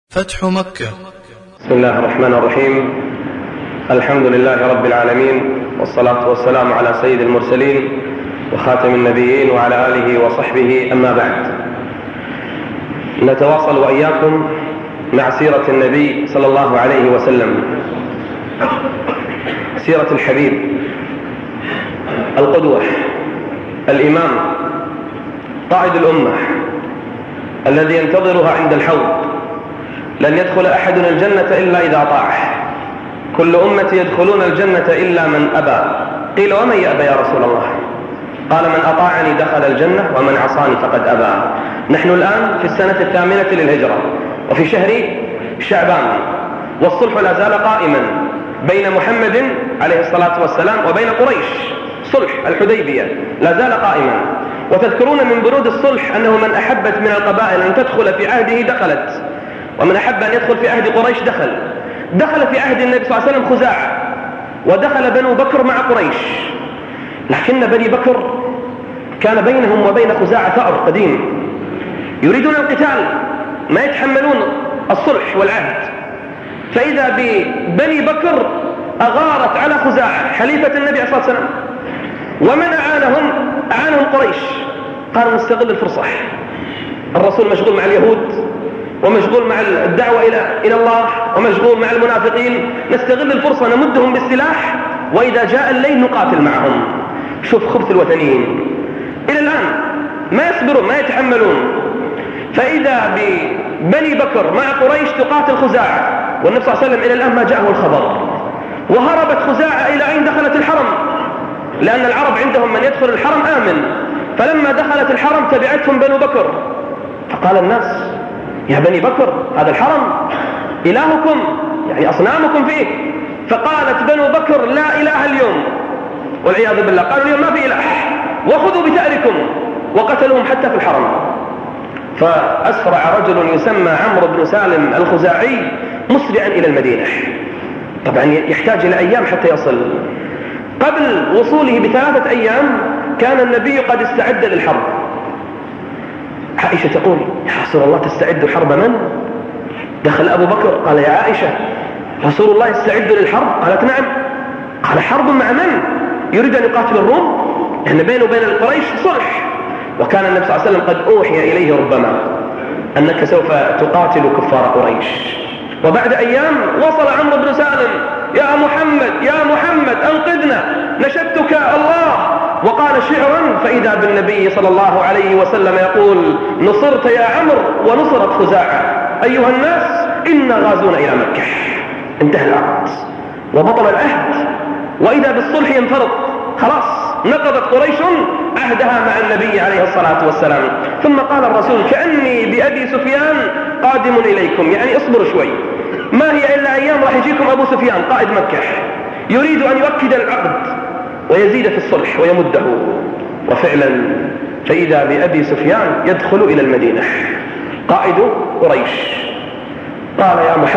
فتح مكة. بسم الله الرحمن الرحيم. الحمد لله رب العالمين، والصلاة والسلام على سيد المرسلين وخاتم النبيين وعلى آله وصحبه، أما بعد. نتواصل وإياكم مع سيرة النبي صلى الله عليه وسلم، سيرة الحبيب، القدوة، الإمام، قائد الأمة، الذي ينتظرها عند الحوض. لن يدخل أحد الجنة إلا إذا طاع. كل أمتي يدخلون الجنة إلا من أبى. قيل ومن يأبى يا رسول الله؟ قال من أطاعني دخل الجنة ومن عصاني فقد أبى. نحن الآن في السنة 8 للهجرة، وفي شهر شعبان، والصلح لا زال قائما بين محمد عليه الصلاة والسلام وبين قريش. صلح الحديبية لا زال قائما. وتذكرون من بنود الصلح أنه من أحبت من القبائل أن تدخل في عهده دخلت، ومن أحب أن يدخل في عهد قريش دخل في عهد النبي صلى الله عليه وسلم خزاعة، ودخل بنو بكر مع قريش. لكن بني بكر كان بينهم وبين خزاعة ثأر قديم، يريدون القتال، ما يتحملون الصلح والعهد. فإذا ببني بكر أغارت على خزاعة حليفة النبي صلى الله عليه وسلم، ومن أعانهم قريش. قالوا نستغل الفرصة، الرسول مشغول مع اليهود، ومشغول مع الدعوة إلى الله، ومشغول مع المنافقين، نستغل الفرصة نمدهم بالسلاح، وإذا جاء الليل نقاتل معهم. شوف خبث الوثنيين إلى الآن، ما يصبرون، ما يتحملون. فإذا ببني بكر مع قريش تقاتل خزاعة، والنبي صلى الله عليه وسلم إلى الآن ما جاءه الخبر. وهربت خزاعة إلى أين دخلت الحرم، لأن العرب عندهم من يدخل الحرم آمن. فلما دخلت الحرم تبعتهم بنو بكر، فقال الناس يا بني بكر هذا الحرم إلهكم، يعني أصنامكم فيه. فقالت بنو بكر لا إله اليوم، والعياذ بالله. قالوا اليوم ما في إله، وخذوا بثأركم، وقتلوهم حتى في الحرم. فأسرع رجل يسمى عمرو بن سالم الخزاعي مسرعا إلى المدينة. طبعا يحتاج إلى أيام حتى يصل. قبل وصوله ب3 أيام كان النبي قد استعد للحرب. عائشة تقول يا رسول الله تستعد حرب من؟ دخل أبو بكر قال يا عائشة رسول الله يستعد للحرب؟ قالت نعم. قال حرب مع من؟ يريد أن يقاتل الروم، لأن بينه وبين القريش صلح. وكان النبي صلى الله عليه وسلم قد أوحي إليه ربما أنك سوف تقاتل كفار قريش. وبعد أيام وصل عمرو بن سالم يا محمد أنقذنا، نشدتك الله، وقال شعرا. فإذا بالنبي صلى الله عليه وسلم يقول نصرت يا عمرو ونصرت خزاعة، أيها الناس إنا غازون إلى مكة. انتهى العقد وبطل العهد، وإذا بالصلح ينفرض. خلاص نقضت قريش عهدها مع النبي عليه الصلاة والسلام. ثم قال الرسول كأني بأبي سفيان قادم إليكم، يعني اصبروا شوي، ما هي إلا أيام راح يجيكم أبو سفيان قائد مكة، يريد أن يؤكد العقد ويزيد في الصلح ويمده. وفعلا فإذا بأبي سفيان يدخل إلى المدينة قائد قريش. قال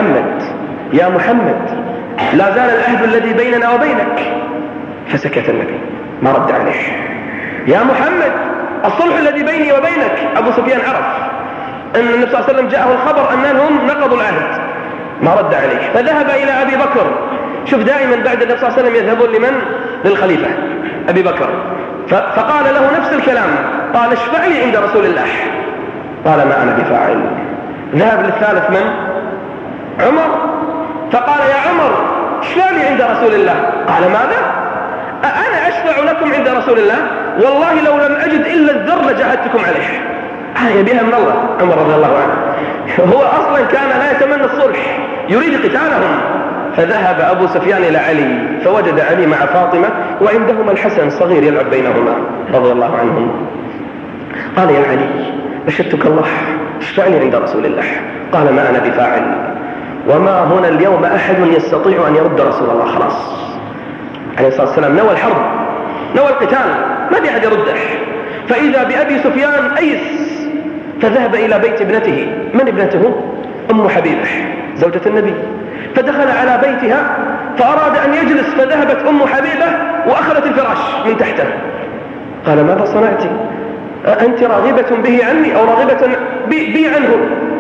يا محمد لا زال العهد الذي بيننا وبينك. فسكت النبي ما رد عليه. يا محمد الصلح الذي بيني وبينك. أبو سفيان عرف أن النبي صلى الله عليه وسلم جاءه الخبر أنهم نقضوا العهد، ما رد عليه. فذهب إلى أبي بكر. شوف دائما بعد النبي صلى الله عليه وسلم يذهبون لمن؟ للخليفة أبي بكر. فقال له نفس الكلام، قال اشفع لي عند رسول الله. قال ما أنا بفاعل. ذهب للثالث من؟ عمر. فقال يا عمر اشفع لي عند رسول الله. قال ماذا؟ أنا أشفع لكم عند رسول الله؟ والله لو لم أجد إلا الذر لجاهدتكم عليه. يبيها من الله عمر رضي الله عنه. هو أصلا كان لا يتمنى الصلح، يريد قتالهم. فذهب أبو سفيان إلى علي فوجد علي مع فاطمة، وعندهما الحسن الصغير يلعب بينهما رضي الله عنهم. قال يا علي نشدتك الله اشفع لي عند رسول الله. قال ما أنا بفاعل، وما هنا اليوم أحد يستطيع أن يرد رسول الله. خلاص عليه الصلاة والسلام نوى الحرب، نوى القتال، ما في أحد يرده. فإذا بأبي سفيان أيس، فذهب إلى بيت ابنته. من ابنته؟ أم حبيبة زوجة النبي. فدخل على بيتها فأراد أن يجلس، فذهبت أم حبيبة وأخذت الفراش من تحته. قال ماذا صنعت؟ أنت راغبة به عني أو راغبة بي عنه؟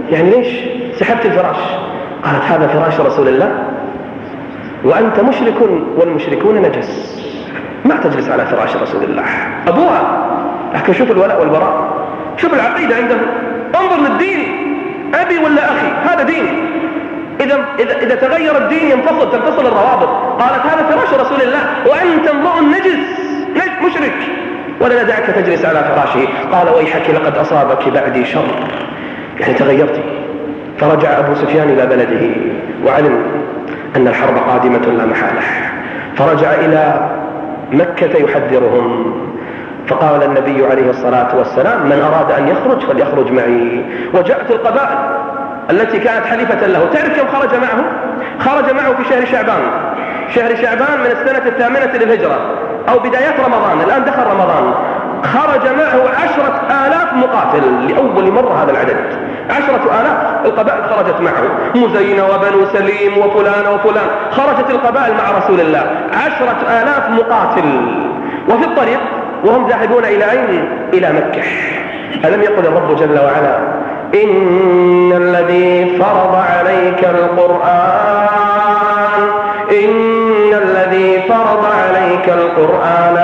يعني ليش سحبت الفراش؟ قالت هذا فراش رسول الله وأنت مشرك والمشركون نجس، ما تجلس على فراش رسول الله. أبوها، لكن شوف الولاء والبراء، شوف العقيدة عندهم، انظر للدين، أبي ولا أخي، هذا دين. إذا تغير الدين تنفصل الروابط. قالت هذا فراش رسول الله وأنت امرؤ نجس مشرك، ولا ندعك تجلس على فراشه. قال ويحك لقد أصابك بعدي شر، يعني تغيرتي. فرجع أبو سفيان إلى بلده وعلم أن الحرب قادمة لا محالة، فرجع إلى مكة يحذرهم. فقال النبي عليه الصلاة والسلام من أراد أن يخرج فليخرج معي. وجاءت القبائل التي كانت حليفة له. تعرف كم خرج معه؟ خرج معه في شهر شعبان من السنة 8 للهجرة أو بدايات رمضان، الآن دخل رمضان. خرج معه 10,000 مقاتل، لأول مرة هذا العدد 10,000. القبائل خرجت معه، مزينة وبنو سليم وفلان وفلان، خرجت القبائل مع رسول الله 10,000 مقاتل. وفي الطريق وهم ذاهبون إلى أين؟ إلى مكة. ألم يقل الرب جل وعلا إن الذي فرض عليك القرآن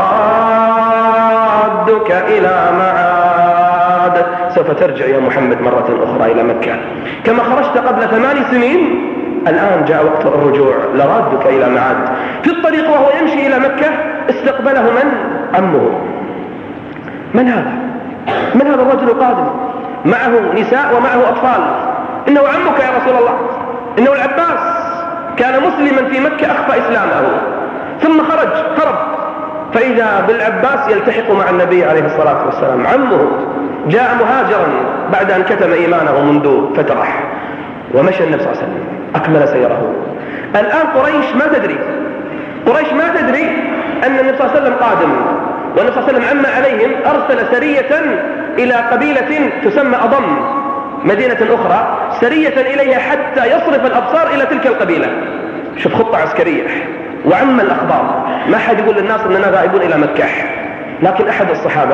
لرادك إلى معاد، سوف ترجع يا محمد مرة أخرى إلى مكة كما خرجت قبل 8 سنين، الآن جاء وقت الرجوع، لرادك إلى معاد. في الطريق وهو يمشي إلى مكة استقبله من؟ أمه. من هذا الرجل القادم؟ معه نساء ومعه أطفال. إنه عمك يا رسول الله، إنه العباس، كان مسلما في مكة أخفى إسلامه ثم هرب، فإذا بالعباس يلتحق مع النبي عليه الصلاة والسلام. عمه جاء مهاجرا بعد أن كتم إيمانه منذ فترة، ومشى النبي صلى الله عليه وسلم أكمل سيره. الآن قريش ما تدري أن النبي صلى الله عليه وسلم قادم، والنبي صلى الله عليه وسلم عم عليهم، أرسل سرية إلى قبيلة تسمى أضم، مدينة أخرى، سرية إليها حتى يصرف الأبصار إلى تلك القبيلة. شوف خطة عسكرية، وعم الأخبار، ما حد يقول للناس أننا ذاهبون إلى مكة. لكن أحد الصحابة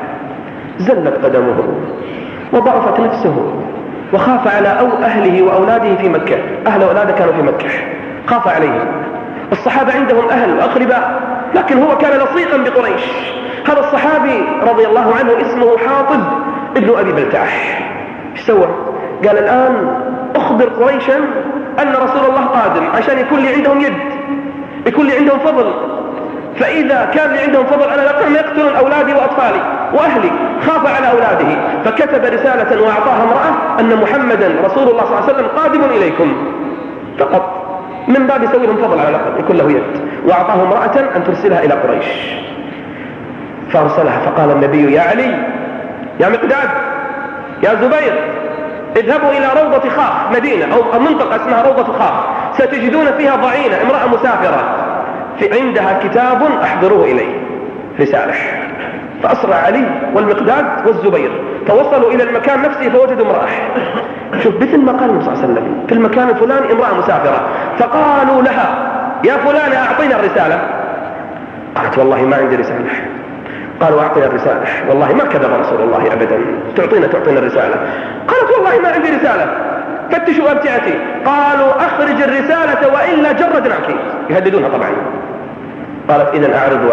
زلت قدمه وضعفت نفسه وخاف على أهله وأولاده في مكة. أهل وأولاده كانوا في مكة، خاف عليهم. الصحابة عندهم أهل وأقرباء، لكن هو كان لصيقا بقريش. هذا الصحابي رضي الله عنه اسمه حاطب ابن أبي بلتاح. ايش سوى؟ قال الآن أخبر قريشا أن رسول الله قادم، عشان يكون لي عندهم يد، يكون لي عندهم فضل. فإذا كان لي عندهم فضل أنا لقهم يقتلون أولادي وأطفالي وأهلي. خاف على أولاده، فكتب رسالة وأعطاها امرأة أن محمدا رسول الله صلى الله عليه وسلم قادم إليكم فقط، من باب يسوي لهم فضل على الأقل، يكون له يد. وأعطاه امرأة أن ترسلها إلى قريش، فأرسلها. فقال النبي يا علي، يا مقداد، يا زبير، اذهبوا إلى روضة خاخ، مدينة أو منطقة اسمها روضة خاخ، ستجدون فيها ضعينة، امرأة مسافرة، في عندها كتاب أحضروه إليه، رسالة. فأسرع علي والمقداد والزبير، فوصلوا إلى المكان نفسه فوجدوا امرأة. شوف مثل ما قال النبي صلى الله عليه وسلم في المكان الفلاني امرأة مسافرة. فقالوا لها يا فلانة أعطينا الرسالة. قالت والله ما عندي رسالة. قالوا أعطينا الرسالة. والله ما كذب رسول الله أبدا، تعطينا الرسالة. قالت والله ما عندي رسالة، فتشوا أمتعتي. قالوا أخرج الرسالة وإلا جردناك، يهددونها طبعا. قالت إذن أعرضوا.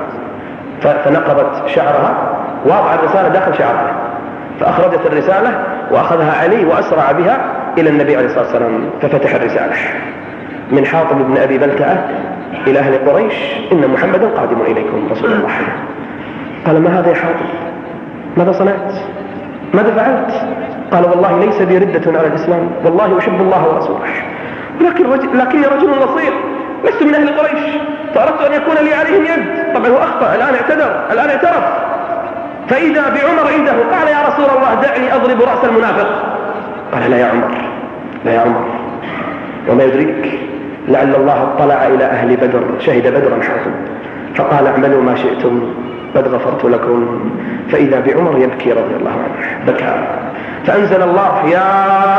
فنقضت شعرها ووضع الرسالة داخل شعرها، فأخرجت الرسالة وأخذها علي وأسرع بها إلى النبي عليه الصلاة والسلام. ففتح الرسالة من حاطب بن أبي بلتأة إلى أهل قريش إن محمدا قادم إليكم رسول الله. قال ما هذا يا حاطب؟ ماذا صنعت؟ ماذا فعلت؟ قال والله ليس بي ردة على الإسلام، والله أحب الله ورسوله، لكني رجل نصير، لست من أهل قريش، فأردت أن يكون لي عليهم يد. طبعا هو أخطأ، الآن اعترف. فإذا بعمر عنده قال يا رسول الله دعني أضرب رأس المنافق. قال لا يا عمر، وما يدريك لعل الله اطلع إلى أهل بدر، شهد بدرا حاطب، فقال اعملوا ما شئتم قد غفرت لكم. فإذا بعمر يبكي رضي الله عنه، بكى. فأنزل الله يا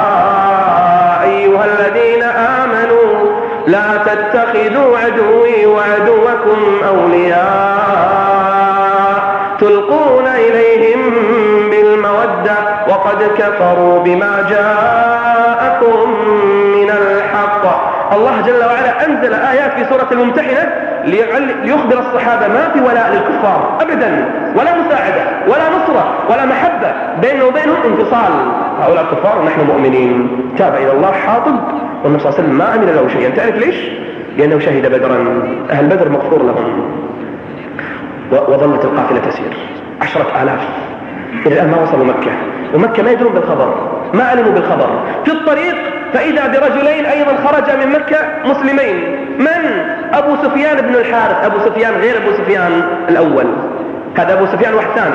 أيها الذين آمنوا لا تتخذوا عدوي وعدوكم أولياء تلقون إليهم بالمودة وقد كفروا ليكفروا بما جاءكم من الحق. الله جل وعلا أنزل آيات في سورة الممتحنة ليخبر الصحابة ما في ولاء للكفار أبدا، ولا مساعدة ولا نصرة ولا محبة، بيننا وبينهم انفصال. هؤلاء الكفار ونحن مؤمنين. تاب إلى الله حاطب والنبي صلى الله عليه وسلم ما عمل له شيئا. تعرف ليش؟ لأنه شهد بدرا، أهل بدر مغفور لهم. وظلت القافلة تسير 10,000 إلى الآن ما وصلوا مكة، ومكة ما يدرون بالخبر، ما علموا بالخبر. في الطريق فإذا برجلين أيضا خرج من مكة مسلمين. من؟ أبو سفيان بن الحارث. أبو سفيان غير أبو سفيان الأول، هذا أبو سفيان واحد ثاني،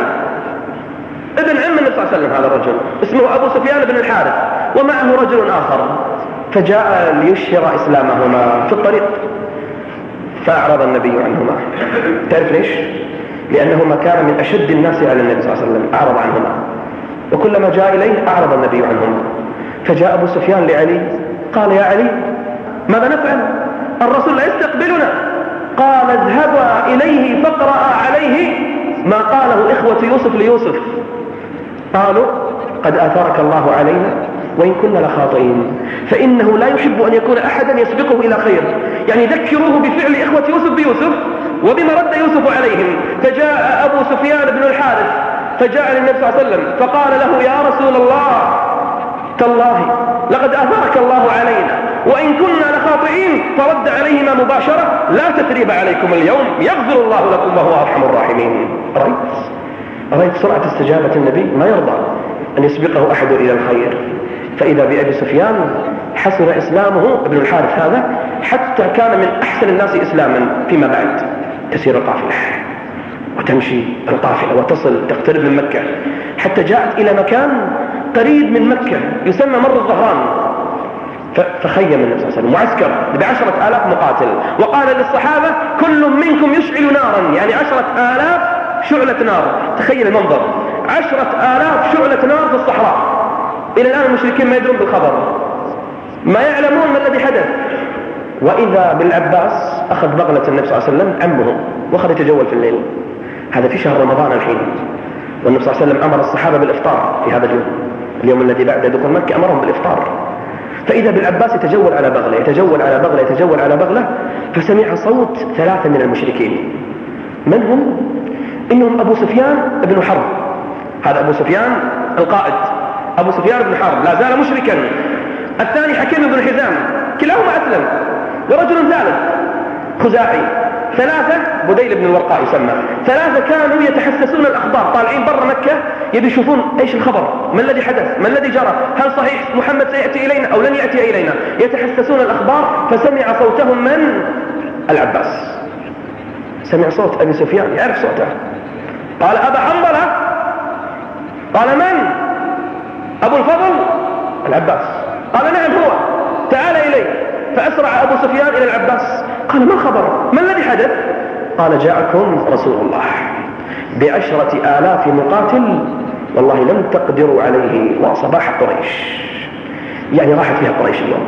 ابن عم النبي صلى الله عليه وسلم. هذا الرجل اسمه أبو سفيان بن الحارث، ومعه رجل آخر، فجاء ليشهر إسلامهما في الطريق، فأعرض النبي عنهما. تعرف ليش؟ لأنهما كان من أشد الناس على النبي صلى الله عليه وسلم، أعرض عنهما، وكلما جاء إليه أعرض النبي عنهما. فجاء أبو سفيان لعلي قال: يا علي ماذا نفعل؟ الرسول لا يستقبلنا. قال: اذهبا إليه فاقرأ عليه ما قاله إخوة يوسف ليوسف. قالوا: قد آثرك الله علينا وإن كنا لخاطئين، فإنه لا يحب أن يكون أحدا يسبقه إلى خير. يعني ذكروه بفعل إخوة يوسف بيوسف وبما رد يوسف عليهم. فجاء أبو سفيان بن الحارث فجاء للنبي صلى الله عليه وسلم فقال له: يا رسول الله، تالله لقد آثرك الله علينا وإن كنا لخاطئين. فرد عليهما مباشرة: لا تثريب عليكم اليوم، يغفر الله لكم وهو أرحم الراحمين. رأيت سرعة استجابة النبي، ما يرضى أن يسبقه أحد إلى الخير. فإذا بأبي سفيان حسن إسلامه ابن الحارث هذا، حتى كان من أحسن الناس إسلاما. فيما بعد تسير القافلة وتمشي القافلة وتصل تقترب من مكة، حتى جاءت إلى مكان قريب من مكة يسمى مر الظهران. فخيم النبي صلى الله عليه وسلم معسكر ب10,000 مقاتل، وقال للصحابة: كل منكم يشعل نارا، يعني 10,000 شعلة نار. تخيل المنظر، 10,000 شعلة نار في الصحراء. إلى الآن المشركين ما يدرون بالخبر، ما يعلمون ما الذي حدث. وإذا بالعباس أخذ بغلة النبي صلى الله عليه وسلم عمه وأخذ يتجول في الليل. هذا في شهر رمضان الحين، والنبي صلى الله عليه وسلم أمر الصحابة بالإفطار في هذا اليوم الذي بعد دخول مكة، أمرهم بالإفطار. فإذا بالعباس يتجول على بغلة يتجول على بغلة يتجول على بغلة، فسمع صوت 3 من المشركين. من هم؟ إنهم أبو سفيان بن حرب، هذا أبو سفيان القائد، أبو سفيان بن حرب لا زال مشركا. الثاني حكيم بن حزام، كلاهما أسلم. ورجل ثالث خزاعي. 3 بديل بن الورقاء يسمى. 3 كانوا يتحسسون الأخبار، طالعين برا مكة يبي يشوفون إيش الخبر، ما الذي حدث، ما الذي جرى، هل صحيح محمد سيأتي إلينا أو لن يأتي إلينا. يتحسسون الأخبار. فسمع صوتهم من؟ العباس. سمع صوت أبي سفيان، يعرف صوته. قال: أبا حنظلة. قال: من؟ أبو الفضل؟ العباس. قال: نعم هو، تعال إلي. فأسرع أبو سفيان إلى العباس. قال: ما الخبر، ما الذي حدث؟ قال: جاءكم رسول الله ب10,000 مقاتل، والله لم تقدروا عليه، وصباح قريش. يعني راحت فيها قريش اليوم.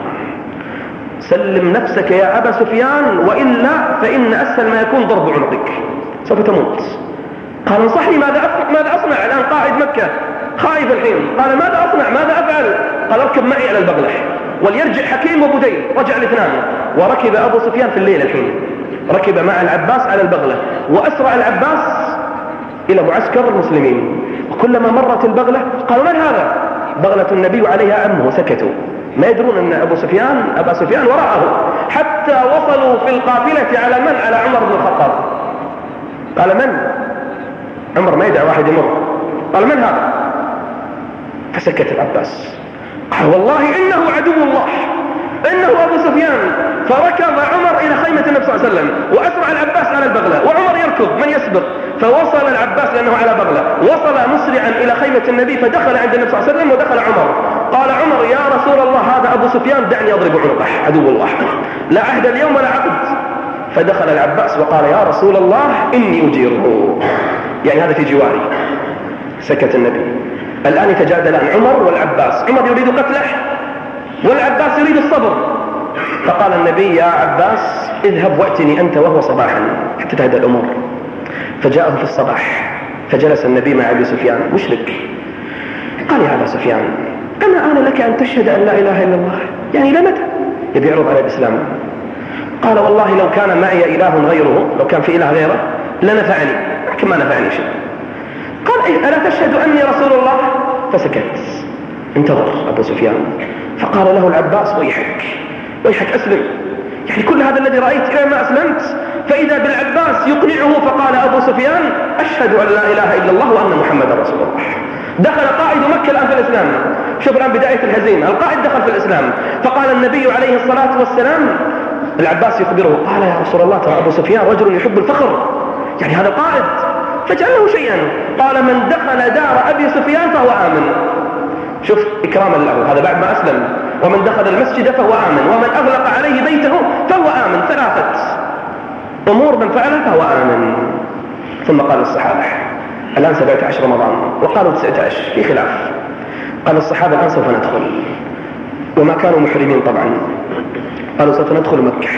سلم نفسك يا أبا سفيان، وإلا فإن أسهل ما يكون ضرب عنقك، سوف تموت. قال: انصحني، ماذا أصنع الآن؟ قائد مكة خايف الحين. قال: ماذا أصنع، ماذا أفعل؟ قال: اركب معي على البغلة. وليرجع حكيم وبديل، رجع الاثنان. وركب أبو سفيان في الليل الحين، ركب مع العباس على البغلة، وأسرع العباس إلى معسكر المسلمين. وكلما مرت البغلة قالوا: من هذا؟ بغلة النبي عليها عمه. سكتوا، ما يدرون أن أبا سفيان وراءه، حتى وصلوا في القافلة على من؟ على عمر بن الخطاب. قال: من؟ عمر ما يدعى واحد يمر. قال: من هذا؟ فسكت العباس. قال: والله إنه عدو الله، إنه أبو سفيان. فركض عمر إلى خيمة النبي صلى الله عليه وسلم، وأسرع العباس على البغلة، وعمر يركض، من يسبق؟ فوصل العباس لأنه على بغلة، وصل مسرعا إلى خيمة النبي، فدخل عند النبي صلى الله عليه وسلم، ودخل عمر. قال عمر: يا رسول الله، هذا أبو سفيان، دعني أضرب عنقه، عدو الله، لا عهد اليوم ولا عقد. فدخل العباس وقال: يا رسول الله إني أجيره، يعني هذا في جواري. سكت النبي. الآن يتجادلان عمر والعباس، عمر يريد قتله والعباس يريد الصبر. فقال النبي: يا عباس اذهب واتني أنت وهو صباحا حتى تهدى الأمور. فجاءه في الصباح، فجلس النبي مع أبي سفيان مشرك. قال يا أبا سفيان أما آن لك أن تشهد أن لا إله إلا الله؟ يعني لمتى؟ يبي يعرض على الإسلام. قال والله لو كان معي إله غيره، لو كان في إله غيره لنفعني، لكن ما نفعني شيء. قال ألا تشهد أني رسول الله؟ فسكت. انتظر أبو سفيان، فقال له العباس ويحك أسلم، يعني كل هذا الذي رأيت إلى ما أسلمت؟ فإذا بالعباس يقنعه، فقال أبو سفيان أشهد أن لا إله إلا الله وأن محمد رسول الله. دخل قائد مكة الآن في الإسلام. شوف الآن بداية الهزيمة، القائد دخل في الإسلام. فقال النبي عليه الصلاة والسلام، العباس يخبره، قال يا رسول الله ترى أبو سفيان رجل يحب الفخر، يعني هذا القائد، فاجعل له شيئا. قال من دخل دار أبي سفيان فهو آمن. شوف إكراما له، هذا بعد ما أسلم. ومن دخل المسجد فهو آمن، ومن أغلق عليه بيته فهو آمن. ثلاثة أمور من فعلها فهو آمن. ثم قال الصحابة الآن 17 رمضان، وقالوا 19، في خلاف. قال الصحابة الآن سوف ندخل، وما كانوا محرمين طبعا، قالوا سوف ندخل مكة.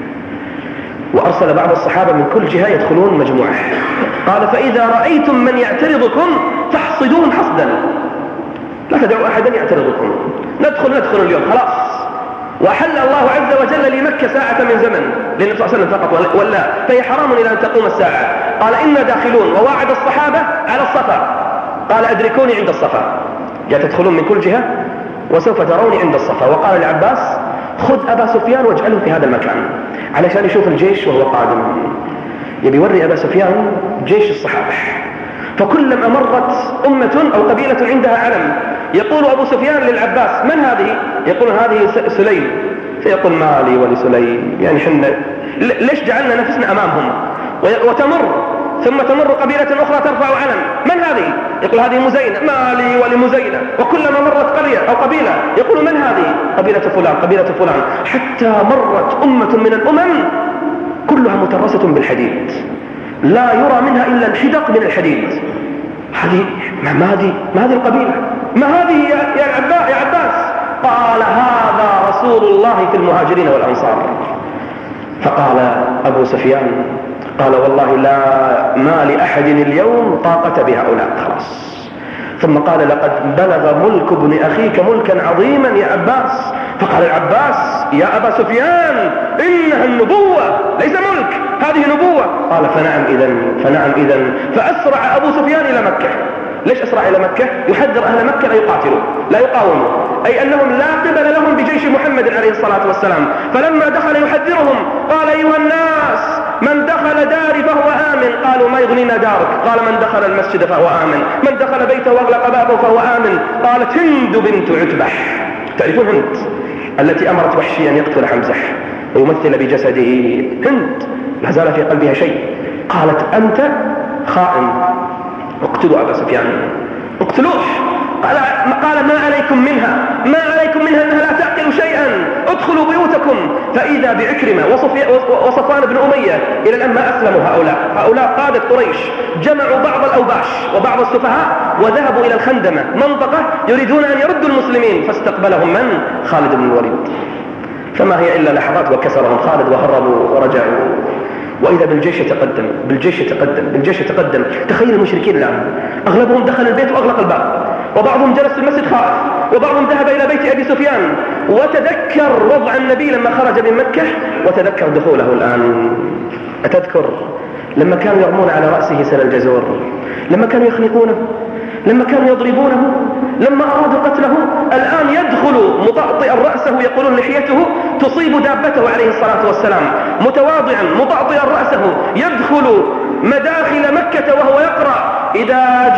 وأرسل بعض الصحابة من كل جهة يدخلون مجموعة. قال فإذا رأيتم من يعترضكم فاحصدوهم حصدا، لا تدعوا أحدا يعترضكم، ندخل اليوم خلاص. وأحل الله عز وجل لمكة ساعة من زمن للنبي صلى الله عليه وسلم فقط ولا، فهي حرام إلى أن تقوم الساعة. قال إنا داخلون، وواعد الصحابة على الصفا، قال أدركوني عند الصفا، جاء تدخلون من كل جهة وسوف تروني عند الصفا. وقال العباس خذ أبا سفيان واجعله في هذا المكان علشان يشوف الجيش وهو قادم، يبي يوري أبا سفيان جيش الصحابة. فكلما مرت أمة أو قبيلة عندها علم يقول أبو سفيان للعباس من هذه؟ يقول هذه سليم. فيقول ما لي ولسليم، يعني حنا ليش جعلنا نفسنا أمامهم؟ وتمر ثم تمر قبيلة أخرى ترفع علم، من هذه؟ يقول هذه مزينة، ما لي ولمزينة. وكلما مرت قرية أو قبيلة يقول من هذه؟ قبيلة فلان قبيلة فلان، حتى مرت أمة من الأمم كلها مترسة بالحديد، لا يرى منها إلا الحدق من الحديد. هذه ما هذه القبيلة؟ ما هذه يا عباس؟ قال هذا رسول الله في المهاجرين والأنصار. فقال أبو سفيان قال والله ما لأحد اليوم طاقة بهؤلاء، خلاص. ثم قال لقد بلغ ملك ابن أخيك ملكا عظيما يا عباس. فقال العباس يا أبا سفيان إنها النبوة ليس ملك، هذه نبوة. قال فنعم إذن. فأسرع أبو سفيان إلى مكة. ليش أسرع إلى مكة؟ يحذر أهل مكة لا يقاتلوا لا يقاوموا، أي أنهم لا قبل لهم بجيش محمد عليه الصلاة والسلام. فلما دخل يحذرهم قال أيها الناس من دخل داري فهو آمن. قالوا ما يغنينا دارك. قال من دخل المسجد فهو آمن، من دخل بيته واغلق بابه فهو آمن. قالت هند بنت عتبة، تعرفون هند التي أمرت وحشي أن يقتل حمزة ويمثل بجسده؟ هند لا زال في قلبها شيء. قالت أنت خائن، اقتلوا أبا سفيان، اقتلوه. قال ما عليكم منها أنها لا تعقل شيئا، ادخلوا بيوتكم. فإذا بعكرمة وصفوان بن أمية، إلى الآن ما أسلموا هؤلاء قادة قريش، جمعوا بعض الأوباش وبعض السفهاء وذهبوا إلى الخندمة منطقة يريدون أن يردوا المسلمين. فاستقبلهم من؟ خالد بن الوليد. فما هي إلا لحظات وكسرهم خالد وهربوا ورجعوا. وإذا بالجيش يتقدم. تخيل المشركين الآن أغلبهم دخل البيت وأغلق الباب، وبعضهم جلس في المسجد خائف، وبعضهم ذهب إلى بيت أبي سفيان. وتذكر وضع النبي لما خرج من مكة، وتذكر دخوله الآن. أتذكر لما كانوا يرمون على رأسه سل الجزور، لما كانوا يخنقونه، لما كانوا يضربونه، لما أرادوا قتله. الآن يدخل مطأطئا رأسه، يقولون لحيته تصيب دابته عليه الصلاة والسلام، متواضعا مطأطئا رأسه، يدخل مداخل مكة وهو يقرأ إذا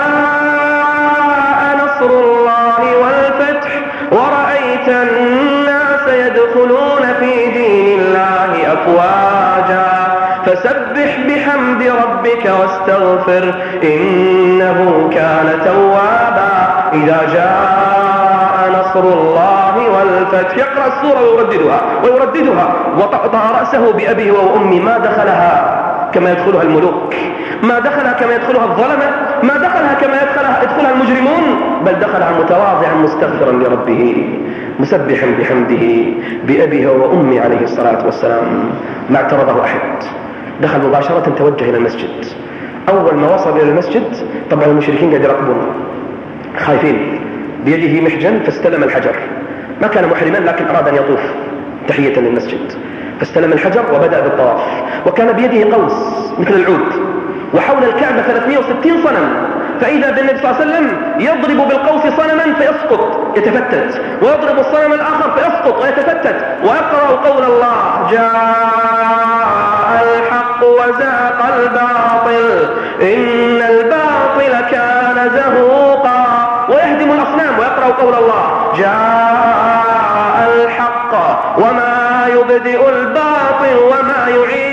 جاء نصر الله والفتح ورأيت الناس يدخلون في دين الله أفواجا فسبح بحمد ربك واستغفر إنه كان توابا. إذا جاء نصر الله والفتح، يقرأ السورة ويرددها وطأطأ رأسه بأبيه وأمي. ما دخلها كما يدخلها الملوك، ما دخلها كما يدخلها الظلمة، ما دخلها كما يدخلها المجرمون، بل دخلها متواضعا مستغفرا لربه مسبحا بحمده بأبيه وأمي عليه الصلاة والسلام. ما اعترضه أحد، دخل مباشرة توجه إلى المسجد. أول ما وصل إلى المسجد طبعا المشركين قاعد يراقبون، خايفين. بيده محجن فاستلم الحجر، ما كان محرما لكن أراد أن يطوف تحية للمسجد، فاستلم الحجر وبدأ بالطواف، وكان بيده قوس مثل العود، وحول الكعبة 360 صنم، فإذا بالنبي صلى الله عليه وسلم يضرب بالقوس صنما فيسقط يتفتت، ويضرب الصنم الآخر فيسقط ويتفتت، ويقرأ قول الله: جاء الحق وزهق الباطل إن الباطل كان زهوقا، ويهدم الأصنام، ويقرأ قول الله: جاء الحق وما يبدئ الباطل وما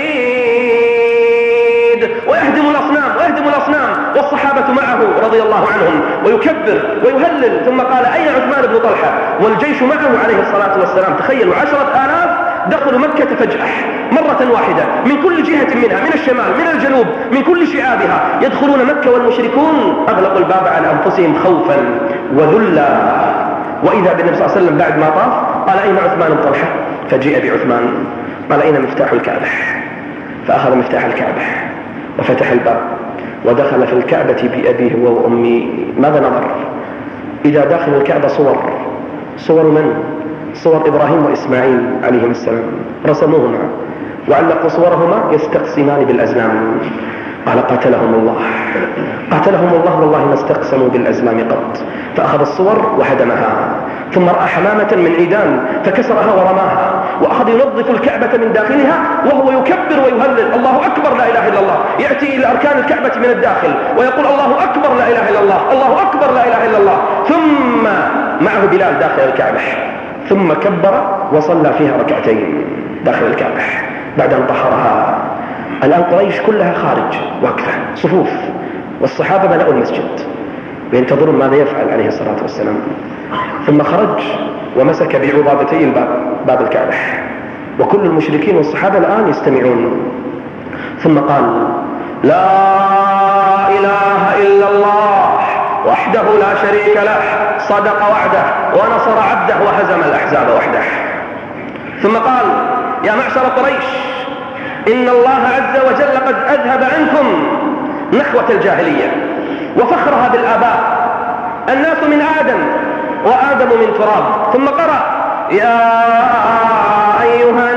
يعيد، ويهدم الأصنام، والصحابة معه رضي الله عنهم، ويكبر ويهلل. ثم قال: أين عثمان بن طلحة؟ والجيش معه عليه الصلاة والسلام. تخيلوا 10,000 دخلوا مكة فجأة مرة واحدة من كل جهة منها، من الشمال من الجنوب من كل شعابها، يدخلون مكة والمشركون أغلقوا الباب على أنفسهم خوفا وذلا. وإذا بالنبي صلى الله عليه وسلم بعد ما طاف قال: أين عثمان بن طلحة؟ فجيء بعثمان، قال: أين مفتاح الكعبة؟ فأخذ مفتاح الكعبة وفتح الباب ودخل في الكعبة بأبيه وأمي. ماذا نظر؟ إذا داخل الكعبة صور من؟ صور إبراهيم وإسماعيل عليهم السلام، رسموهما وعلقوا صورهما يستقسمان بالأزلام. قال: قاتلهم الله والله ما استقسموا بالأزلام قط. فأخذ الصور وهدمها، ثم رأى حمامة من عيدان فكسرها ورماها، وأخذ ينظف الكعبة من داخلها وهو يكبر ويهلل: الله أكبر لا إله إلا الله. يأتي إلى أركان الكعبة من الداخل ويقول: الله أكبر لا إله إلا الله، الله أكبر لا إله إلا الله. ثم معه بلال داخل الكعبة، ثم كبر وصلى فيها ركعتين داخل الكعبة بعد أن طهرها. الآن قريش كلها خارج واقفة صفوف، والصحابة ملأوا المسجد وينتظرون ماذا يفعل عليه الصلاة والسلام. ثم خرج ومسك بعضابتي الباب، باب الكعبة، وكل المشركين والصحابة الآن يستمعون. ثم قال: لا إله إلا الله وحده لا شريك له، صدق وعده ونصر عبده وهزم الأحزاب وحده. ثم قال: يا معشر قريش، إن الله عز وجل قد أذهب عنكم نخوة الجاهلية وفخرها بالآباء، الناس من آدم وآدم من تراب. ثم قرأ: يا أيها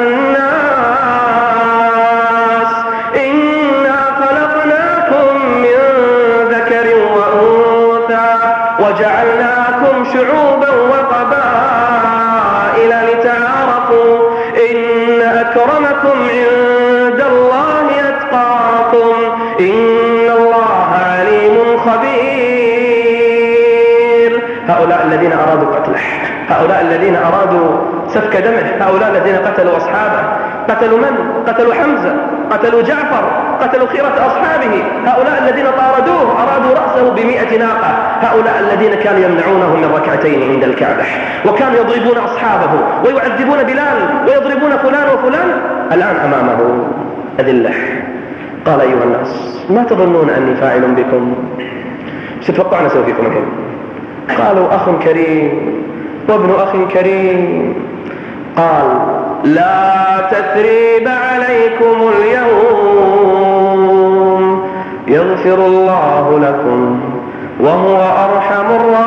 الناس إنا خلقناكم من ذكر وأنثى وجعلناكم شعوبا وقبائل لتعارفوا إن أكرمكم عند الله أتقاكم إن الله عليم خبير. هؤلاء الذين أرادوا قتله، هؤلاء الذين أرادوا سفك دمه، هؤلاء الذين قتلوا أصحابه، قتلوا من؟ قتلوا حمزة، قتلوا جعفر، قتلوا خيرة أصحابه، هؤلاء الذين طاردوه أرادوا رأسه ب100 ناقة، هؤلاء الذين كانوا يمنعونه من ركعتين عند الكعبة، وكانوا يضربون أصحابه ويعذبون بلال ويضربون فلان وفلان، الآن أمامه أذلة. قال: أيها الناس، ما تظنون أني فاعل بكم؟ ستتوقعون سوف فيكم الحين. قالوا: أخ كريم وابن أخ كريم. قال: لا تثريب عليكم اليوم يغفر الله لكم وهو أرحم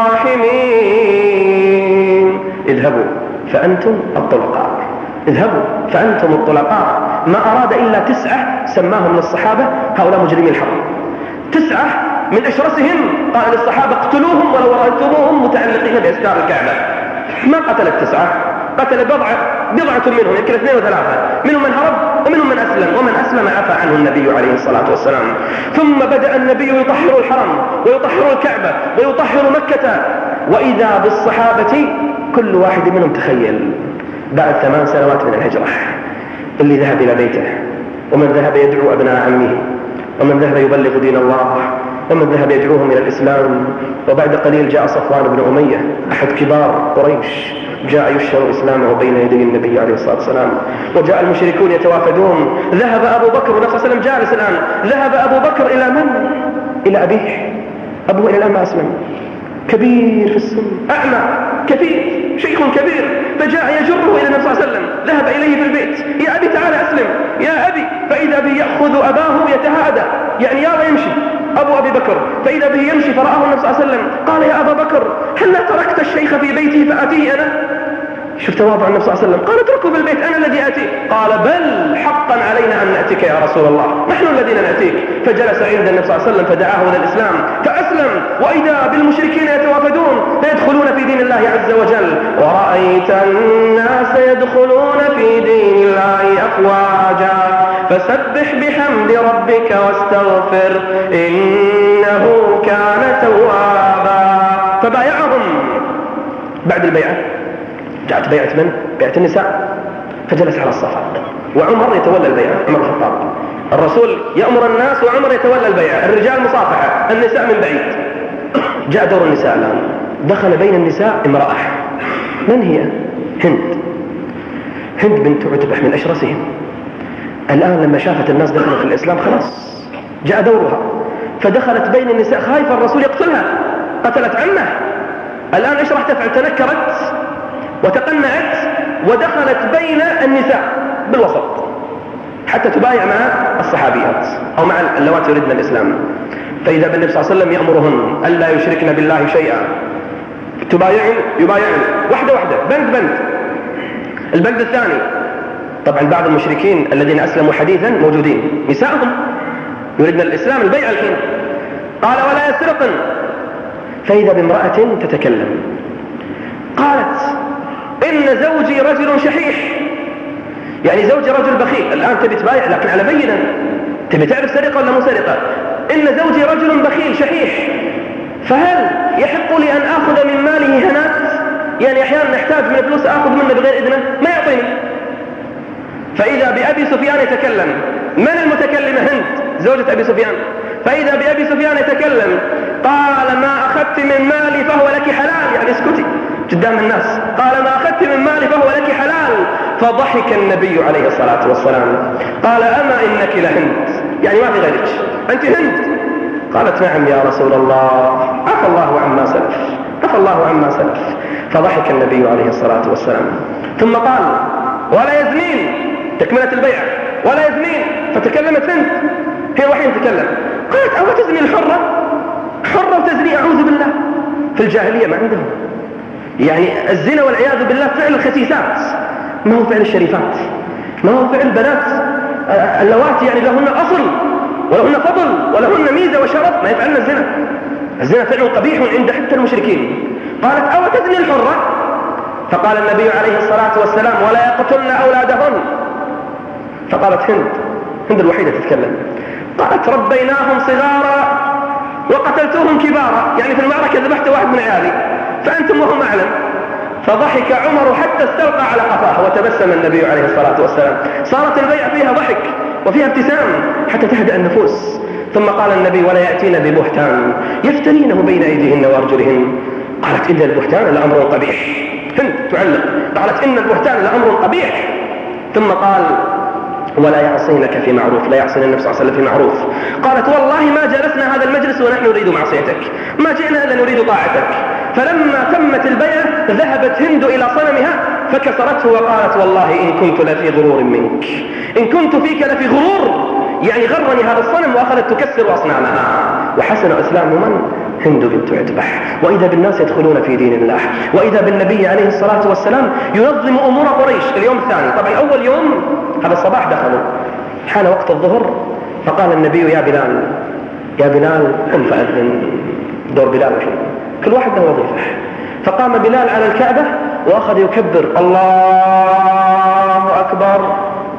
الراحمين. اذهبوا فأنتم الطلقاء، اذهبوا فأنتم الطلقاء. ما أراد إلا 9 سماهم للصحابة هؤلاء مجرمي الحرب، 9 من أشرسهم قال للصحابة: اقتلوهم ولو رأيتموهم متعلقين بأستار الكعبة. ما قتل 9، قتل بضعة منهم، يمكن 2 و3، منهم من هرب ومنهم من أسلم، ومن أسلم عفى عنه النبي عليه الصلاة والسلام. ثم بدأ النبي يطهر الحرم ويطهر الكعبة ويطهر مكة، وإذا بالصحابة كل واحد منهم تخيل بعد 8 سنوات من الهجرة، اللي ذهب إلى بيته، ومن ذهب يدعو أبناء عمه، ومن ذهب يبلغ دين الله، ومن ذهب يدعوهم إلى الإسلام. وبعد قليل جاء صفوان بن أمية أحد كبار قريش، جاء يشهر إسلامه بين يدي النبي عليه الصلاة والسلام، وجاء المشركون يتوافدون. ذهب أبو بكر، والنبي صلى الله عليه وسلم جالس الآن، ذهب أبو بكر إلى من؟ إلى أبيه. أبوه إلى الآن ما أسلم، كبير في السن، أعمى كثير، شيخ كبير، فجاء يجره إلى النبي صلى الله عليه وسلم، ذهب إليه في البيت: يا أبي تعال أسلم، يا أبي. فإذا به يأخذ أباه يتهادى، يعني يلا يمشي، أبي بكر، فإذا به يمشي فرآه النبي صلى الله عليه وسلم قال يا أبا بكر هل تركت الشيخ في بيته فأتيه أنا؟ شفت تواضع النبي صلى الله عليه وسلم، قال اتركه في البيت أنا الذي آتيه. قال بل حقا علينا أن نأتيك يا رسول الله، نحن الذين نأتيك. فجلس عند النبي صلى الله عليه وسلم فدعاه إلى الإسلام فأسلم، وإذا بالمشركين يتوافدون فيدخلون في دين الله عز وجل. ورأيت الناس يدخلون في دين الله أفواجا فسبح بحمد ربك واستغفر إنه كان توابا. فبايعهم بعد البيعة، جاءت بيعة من؟ بيعة النساء، فجلس على الصفا، وعمر يتولى البيعة، عمر الخطاب. الرسول يأمر الناس وعمر يتولى البيعة، الرجال مصافحة، النساء من بعيد. جاء دور النساء الآن، دخل بين النساء امرأة. من هي؟ هند بنت عتبة من أشرسهم. الآن لما شافت الناس دخلوا في الإسلام خلاص جاء دورها، فدخلت بين النساء خايفة الرسول يقتلها، قتلت عمه. الآن إيش راح تفعل؟ تنكرت وتقنعت ودخلت بين النساء بالوسط حتى تبايع مع الصحابيات أو مع اللواتي يريدن الإسلام. فإذا بالنبي صلى الله عليه وسلم يأمرهن ألا يشركن بالله شيئا، يبايعن واحدة بند. البند الثاني طبعا بعض المشركين الذين أسلموا حديثا موجودين، نسائهم يريدن الإسلام البيع الحين. قال ولا يسرقن. فإذا بامرأة تتكلم قالت إن زوجي رجل شحيح، يعني زوجي رجل بخيل. الآن تبي تبايع لكن على بينة، تبي تعرف سرقة ولا مو سرقة. إن زوجي رجل بخيل شحيح، فهل يحق لي أن آخذ من ماله هنات؟ يعني أحيانا نحتاج من فلوس آخذ منه بغير إذنه ما يعطيني. فإذا بأبي سفيان يتكلم. من المتكلمة؟ هند زوجة أبي سفيان. فإذا بأبي سفيان يتكلم قال ما أخذت من مالي فهو لك حلال، يعني اسكتي قدام الناس. قال ما أخذت من مالي فهو لك حلال. فضحك النبي عليه الصلاة والسلام قال أما إنك لهند، يعني ما في غيرك، أنت هند. قالت نعم يا رسول الله عفى الله عما سلف. فضحك النبي عليه الصلاة والسلام ثم قال ولا يزنين، تكملة البيعة، ولا يزنين. فتكلمت هند، هي وحين تكلم قالت أو تزني الحرة وتزني أعوذ بالله. في الجاهلية ما عندهم، يعني الزنا والعياذ بالله فعل الخسيسات، ما هو فعل الشريفات، ما هو فعل بنات اللواتي يعني لهن أصل ولهن فضل ولهن ميزة وشرف، ما يفعلن الزنا فعل قبيح عند حتى المشركين. قالت أو تزني الحرة. فقال النبي عليه الصلاة والسلام ولا يقتلن أولادهن. فقالت هند الوحيدة تتكلم، قالت ربيناهم صغارا وقتلتوهم كبارا، يعني في المعركة ذبحت واحد من عيالي فأنتم وهم أعلم. فضحك عمر حتى استلقى على قفاه وتبسم النبي عليه الصلاة والسلام. صارت البيعة فيها ضحك وفيها ابتسام حتى تهدأ النفوس. ثم قال النبي ولا يأتين ببهتان يفترينه بين أيديهن وأرجلهن. قالت إن البهتان لأمر قبيح. هند تعلق قالت إن البهتان لأمر قبيح. ثم قال ولا يعصينك في معروف، لا يعصين النبي صلى الله عليه وسلم في معروف. قالت والله ما جلسنا هذا المجلس ونحن نريد معصيتك، ما جئنا إلا نريد طاعتك. فلما تمت البيعة ذهبت هند إلى صنمها فكسرته وقالت والله إن كنت لفي غرور منك، إن كنت فيك لفي غرور، يعني غرني هذا الصنم وأخذت تكسر أصنامها. وحسن إسلام من؟ هند بنت عتبة. وإذا بالناس يدخلون في دين الله، وإذا بالنبي عليه الصلاة والسلام ينظم أمور قريش. اليوم الثاني طبعا أول يوم هذا الصباح دخلوا، حان وقت الظهر فقال النبي يا بلال قم فأذن. دور بلال الحين كل واحد له وظيفة. فقام بلال على الكعبة وأخذ يكبر الله أكبر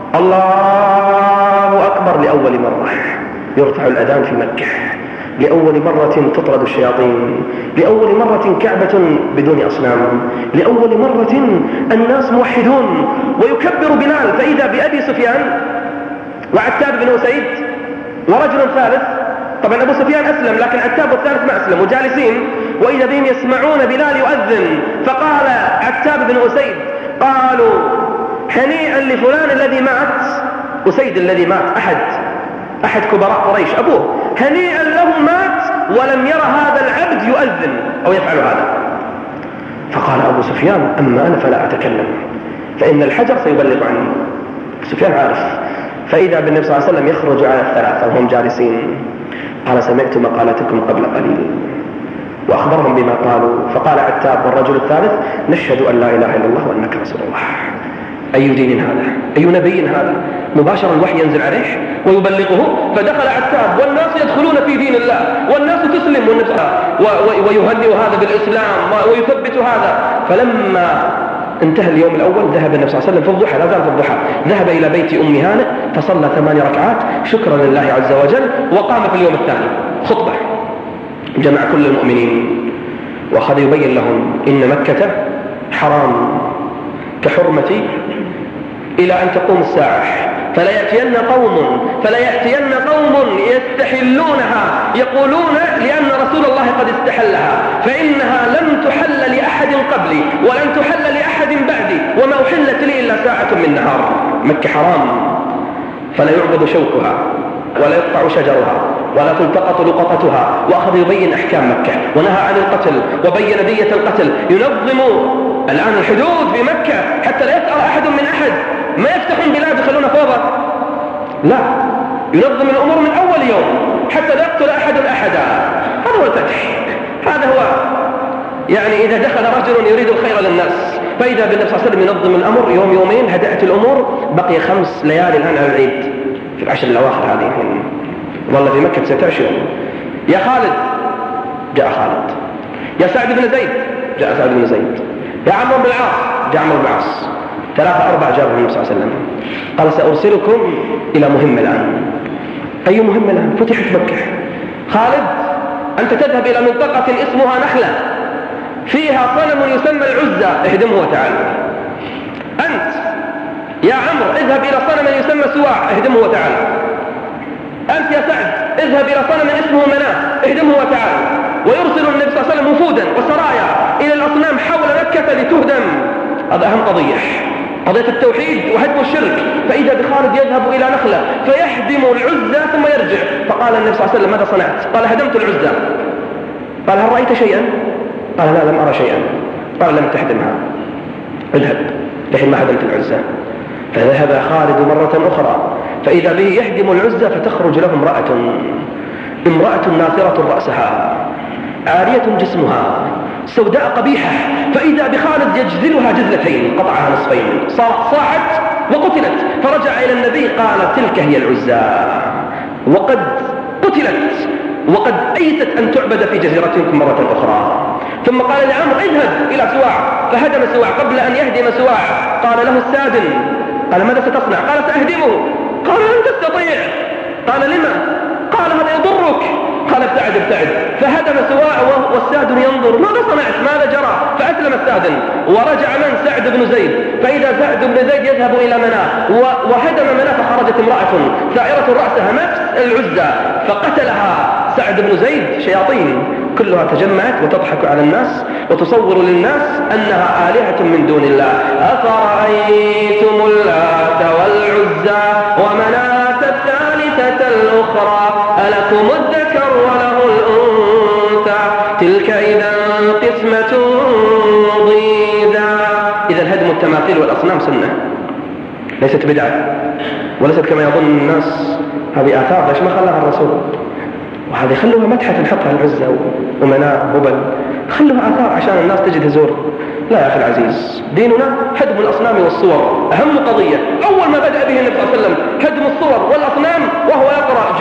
الله أكبر لأول مرة. يرفع الأذان في مكة لأول مرة، تطرد الشياطين لأول مرة، كعبة بدون أصنام لأول مرة، الناس موحدون. ويكبر بلال فإذا بأبي سفيان وعتاب بن أسيد ورجل ثالث. طبعا أبو سفيان أسلم لكن عتاب الثالث ما أسلم، وجالسين وإذا بهم يسمعون بلال يؤذن. فقال عتاب بن أسيد قالوا هنيئا لفلان الذي مات، أسيد الذي مات أحد كبراء قريش أبوه، هنيئا له مات ولم يرى هذا العبد يؤذن أو يفعل هذا. فقال أبو سفيان أما أنا فلا أتكلم فإن الحجر سيبلغ عني. سفيان عارف. فإذا بالنبي صلى الله عليه وسلم يخرج على الثلاثة وهم جالسين قال سمعت مقالتكم قبل قليل، وأخبرهم بما قالوا. فقال عتاب والرجل الثالث نشهد أن لا إله إلا الله وأنك رسول الله. أي دين هذا؟ أي نبي هذا؟ مباشرة الوحي ينزل عليه ويبلغه. فدخل عتاب والناس يدخلون في دين الله والناس تسلم ويهنئ هذا بالإسلام ويثبت هذا. فلما انتهى اليوم الأول ذهب النبي صلى الله عليه وسلم في الضحى، لا زال في الضحى، ذهب إلى بيت أم هانئ فصلى 8 ركعات شكرا لله عز وجل، وقام في اليوم الثاني خطبة جمع كل المؤمنين وأخذ يبين لهم إن مكة حرام كحرمتي إلى أن تقوم الساعة، فلا يأتين قوم يستحلونها يقولون لأن رسول الله قد استحلها، فإنها لم تحل لأحد قبلي ولن تحل لأحد بعدي وما أحلت لي إلا ساعة من نهار. مكة حرام، فلا يعبد شوكها ولا يقطع شجرها ولا تلتقط لقطتها. وأخذ يبين أحكام مكة ونهى عن القتل وبين دية القتل. ينظم الآن الحدود في مكة حتى لا يسأل أحد من أحد، ما يفتحون بلاد يخلون فوضى، لا، ينظم الأمور من أول يوم حتى لا يقتل أحد أحدا. هذا هو الفتح، هذا هو يعني إذا دخل رجل يريد الخير للناس. فإذا بالنبي صلى الله عليه وسلم ينظم الأمر يوم يومين، هدأت الأمور، بقي 5 ليالي الآن على العيد في العشر الأواخر هذه، والله في مكة 19 يوم. يا خالد، جاء خالد. يا سعد بن زيد، جاء سعد بن زيد. يا عمرو بن العاص، جاء عمرو بن العاص. 3 4 جاء النبي صلى الله عليه وسلم. قال سأرسلكم إلى مهمة الآن. أي مهمة الآن؟ فتحت مكة. خالد أنت تذهب إلى منطقة اسمها نخلة فيها صنم يسمى العزى، اهدمه وتعالى. أنت يا عمرو اذهب إلى صنم يسمى سواع، اهدمه وتعالى. أنت يا سعد اذهب إلى صنم اسمه مناه، اهدمه وتعالى. ويرسل النبي صلى الله عليه وسلم وفودا وسرايا إلى الأصنام حول مكة لتهدم. هذا أهم قضية التوحيد وهدم الشرك. فإذا بخالد يذهب إلى نخلة فيهدم العزى ثم يرجع. فقال النبي صلى الله عليه وسلم ماذا صنعت؟ قال هدمت العزى. قال هل رأيت شيئا؟ قال لا، لم أرى شيئا. قال لم تهدمها، اذهب لحين ما هدمت العزى. فذهب خالد مرة أخرى فإذا به يهدم العزى، فتخرج له امرأة ناثرة رأسها عارية جسمها سوداء قبيحة. فإذا بخالد يجزلها جزلتين، قطعها نصفين، صاحت وقتلت. فرجع إلى النبي قال تلك هي العزى وقد قتلت وقد أيست أن تعبد في جزيرتكم مرة أخرى. ثم قال لعمرو اذهب إلى سواع، فهدم سواع. قبل أن يهدم سواع قال له السادن، قال ماذا ستصنع؟ قال سأهدمه. قال لن تستطيع. قال لما؟ قال هذا يضرك. قال ابتعد. فهدم سواع والسادن ينظر ماذا صنعت؟ ماذا جرى؟ فأسلم السادن ورجع من سعد بن زيد. فإذا سعد بن زيد يذهب إلى مناه وهدم مناه، فخرجت امرأة ثائرة رأسها نفس العزى فقتلها سعد بن زيد. شياطين كلها تجمعت وتضحك على الناس وتصور للناس أنها آلهة من دون الله. أفرأيتم اللات والعزى ومناة الثالثة الأخرى ألكم الذكر وله الأنثى تلك إذا قسمة ضيزى. إذا هدم التماثيل والأصنام سنة، ليست بدعة وليست كما يظن الناس هذه آثار. ليش ما خلاها الرسول؟ وهذه خلوها متحف نحطها العزة ومناة وهبل، خلوها آثار عشان الناس تجي تزور. لا يا أخي العزيز، ديننا هدم الأصنام والصور، أهم قضية. أول ما بدأ به النبي صلى الله عليه وسلم هدم الصور والأصنام وهو يقرأ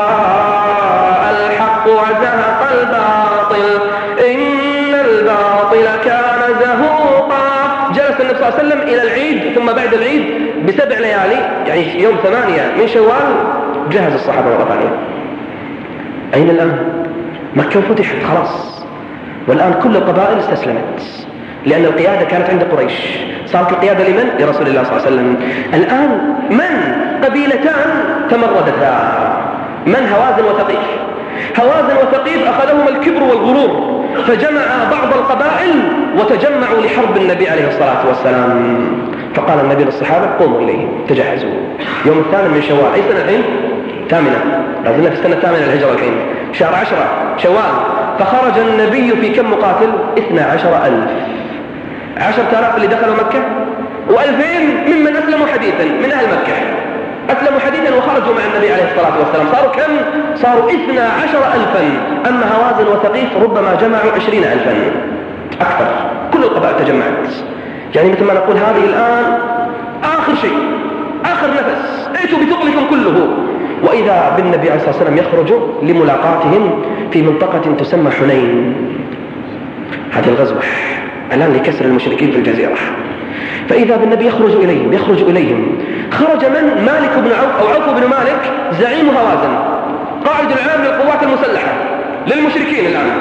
جاء الحق وزهق الباطل إن الباطل كان زهوقا. جلس النبي صلى الله عليه وسلم إلى العيد، ثم بعد العيد ب7 ليالي يعني يوم 8 من شوال جهز الصحابة مرة ثانية. أين الآن؟ مكة فتحت خلاص، والآن كل القبائل استسلمت لأن القيادة كانت عند قريش. صارت القيادة لمن؟ لرسول الله صلى الله عليه وسلم. الآن من؟ قبيلتان تمردتا، من؟ هوازن وثقيف. هوازن وثقيف أخذهم الكبر والغرور، فجمع بعض القبائل وتجمعوا لحرب النبي عليه الصلاة والسلام. فقال النبي للصحابة قوموا إليه تجهزوا. يوم 8 من شوال، أي سنة الحين؟ 8، لازلنا في السنة 8 الهجرة الحين، شهر 10 شوال. فخرج النبي في كم مقاتل؟ 12,000. 10,000 اللي دخلوا مكة و2000 ممن أسلموا حديثا من أهل مكة، أسلموا حديثا خرجوا مع النبي عليه الصلاة والسلام صاروا كم؟ صاروا 12,000. أما هوازن وثقيف ربما جمعوا 20,000 أكثر. كل القبائل تجمعت. يعني مثل ما نقول هذه الآن آخر شيء، آخر نفس، ائتوا بثقلكم كله. وإذا بالنبي عليه الصلاة والسلام يخرج لملاقاتهم في منطقة تسمى حنين. هذه الغزوة الآن لكسر المشركين في الجزيرة. فإذا بالنبي يخرج إليهم. خرج من؟ مالك بن عوف أو عوف بن مالك زعيم هوازن، قائد العام للقوات المسلحة للمشركين الآن.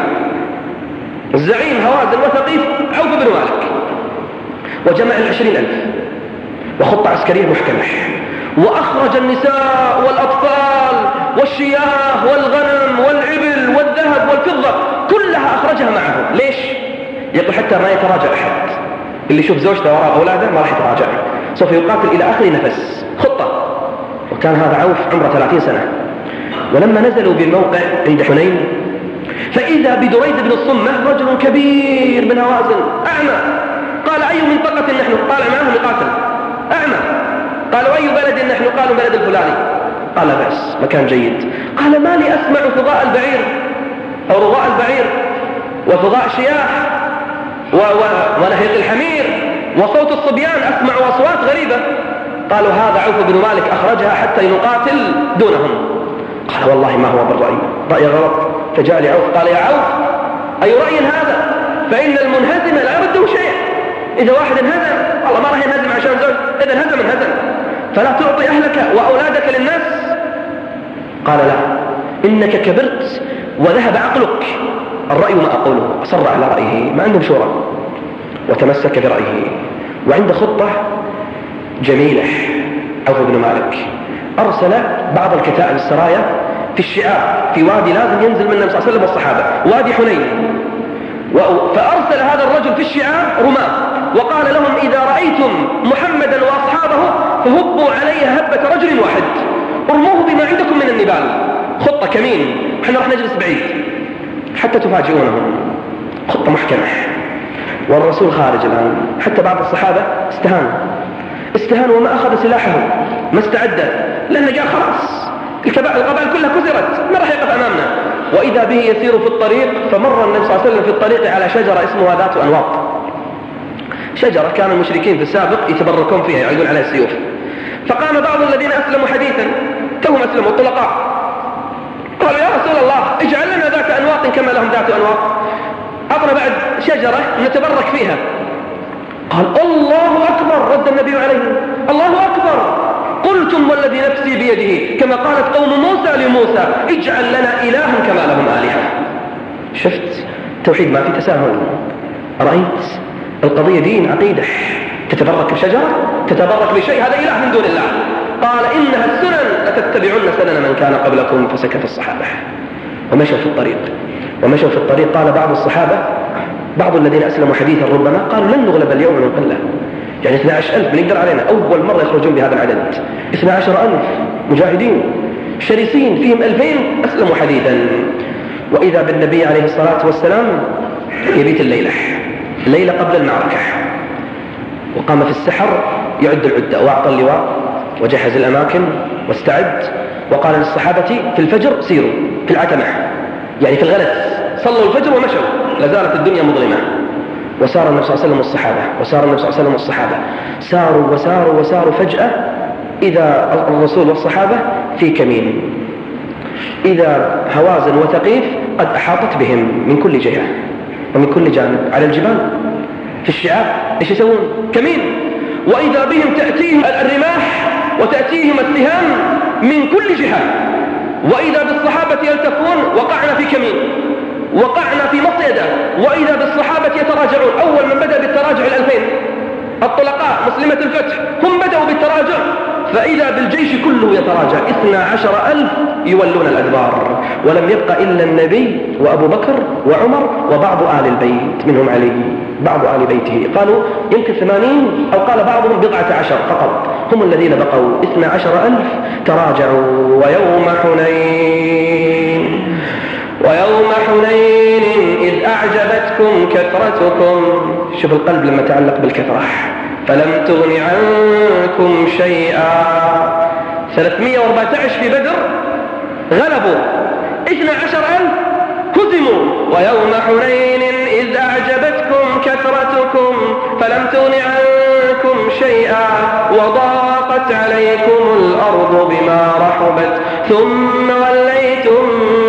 الزعيم هوازن وثقيف عوف بن مالك، وجمع 20,000 وخطة عسكرية محكمة، وأخرج النساء والأطفال والشياه والغنم والإبل والذهب والفضة كلها أخرجها معه. ليش؟ يقول حتى ما يتراجع أحد. اللي يشوف زوجته وراء أولاده ما راح يتراجع، سوف يقاتل إلى آخر نفس. خطة. وكان هذا عوف عمره 30 سنة. ولما نزلوا بالموقع عند حنين فإذا بدريد بن الصمة رجل كبير من هوازن أعمى. قال أي منطقة نحن؟ قال معهم يقاتل أعمى. قالوا أي بلد نحن؟ قالوا بلد الفلاني. قال بأس، مكان جيد. قال ما لي أسمع فضاء البعير أو رضاء البعير وفضاء شياح ونهيق الحمير وصوت الصبيان، أسمع أصوات غريبة. قالوا هذا عوف بن مالك أخرجها حتى نقاتل دونهم. قال والله ما هو بالرأي، رأي غلط. فجاء لعوف قال يا عوف أي رأي هذا؟ فإن المنهزم لا يرده شيء. إذا واحد انهزم الله ما راح ينهزم عشان زوج، إذا انهزم انهزم، فلا تعطي أهلك وأولادك للناس. قال لا، إنك كبرت وذهب عقلك، الرأي ما أقوله. أصر على رأيه، ما عنده شورى، وتمسك برأيه. وعند خطة جميلة عوف بن مالك أرسل بعض الكتائب السرايا في الشعاب في وادي لازم ينزل منه النبي صلى الله عليه وسلم والصحابة، وادي حنين. فأرسل هذا الرجل في الشعاب رماة وقال لهم إذا رأيتم محمدا وأصحابه فهبوا عليه هبة رجل واحد، ارموه بما عندكم من النبال. خطة كمين، احنا راح نجلس بعيد حتى تفاجئونهم. خطة محكمة. والرسول خارج الآن. حتى بعض الصحابة استهان وما أخذ سلاحه، ما استعد، لأنه قال خلاص القبائل كلها كسرت، ما راح يقف أمامنا. وإذا به يسير في الطريق، فمر النبي صلى الله عليه وسلم في الطريق على شجرة اسمها ذات أنواط. شجرة كان المشركين في السابق يتبركون فيها، يعيدون عليها السيوف. فقام بعض الذين أسلموا حديثا، توهم أسلموا الطلقاء، قالوا يا رسول الله اجعل لنا ذات أنواط كما لهم ذات أنواط. أعطنا بعد شجرة نتبرك فيها. قال الله أكبر. رد النبي عليه الله أكبر، قلتم والذي نفسي بيده كما قالت قوم موسى لموسى اجعل لنا إلها كما لهم آلهة. شفت توحيد، ما في تساهل. رأيت القضية دين عقيدة. تتبرك بشجرة، تتبرك بشيء، هذا إله من دون الله. قال إنها السنن لتتبعن سنن من كان قبلكم. فسكت الصحابة ومشوا في الطريق. قال بعض الصحابة، بعض الذين أسلموا حديثا ربما، قالوا لن نغلب اليوم من قلة. يعني 12,000 بنقدر علينا. أول مرة يخرجون بهذا العدد، 12,000 مجاهدين شرسين، فيهم 2000 أسلموا حديثا. وإذا بالنبي عليه الصلاة والسلام يبيت الليلة قبل المعركة، وقام في السحر يعد العدة، وأعطى اللواء وجهز الأماكن واستعد. وقال للصحابة في الفجر سيروا في العتمة، يعني في الغلس، صلوا الفجر ومشوا، لازالت الدنيا مظلمة. وسار النبي صلى الله عليه وسلم والصحابة، ساروا فجأة إذا الرسول والصحابة في كمين، إذا هوازن وثقيف قد أحاطت بهم من كل جهة ومن كل جانب، على الجبال في الشعاب. إيش يسوون؟ كمين. وإذا بهم تأتيهم الرماح وتأتيهم السهام من كل جهة. وإذا بالصحابة يلتفون، وقعنا في كمين، وقعنا في مصيدة. وإذا بالصحابة يتراجعون. أول من بدأ بالتراجع 2000 الطلقاء مسلمة الفتح، هم بدأوا بالتراجع. فإذا بالجيش كله يتراجع، 12,000 يولون الأدبار، ولم يبقى إلا النبي وأبو بكر وعمر وبعض آل البيت، منهم علي، بعض آل بيته. قالوا يمكن 80، أو قال بعضهم 17 فقط هم الذين بقوا. 12,000 تراجعوا. ويوم حنين إذ أعجبتكم كثرتكم، شوف القلب لما تعلق بالكثرة، فلم تغن عنكم شيئا 314 في بدر غلبوا، 12,000 هزموا. ويوم حنين إذ أعجبتكم كثرتكم فلم تغن عنكم شيئا وضاقت عليكم الأرض بما رحبت ثم وليتم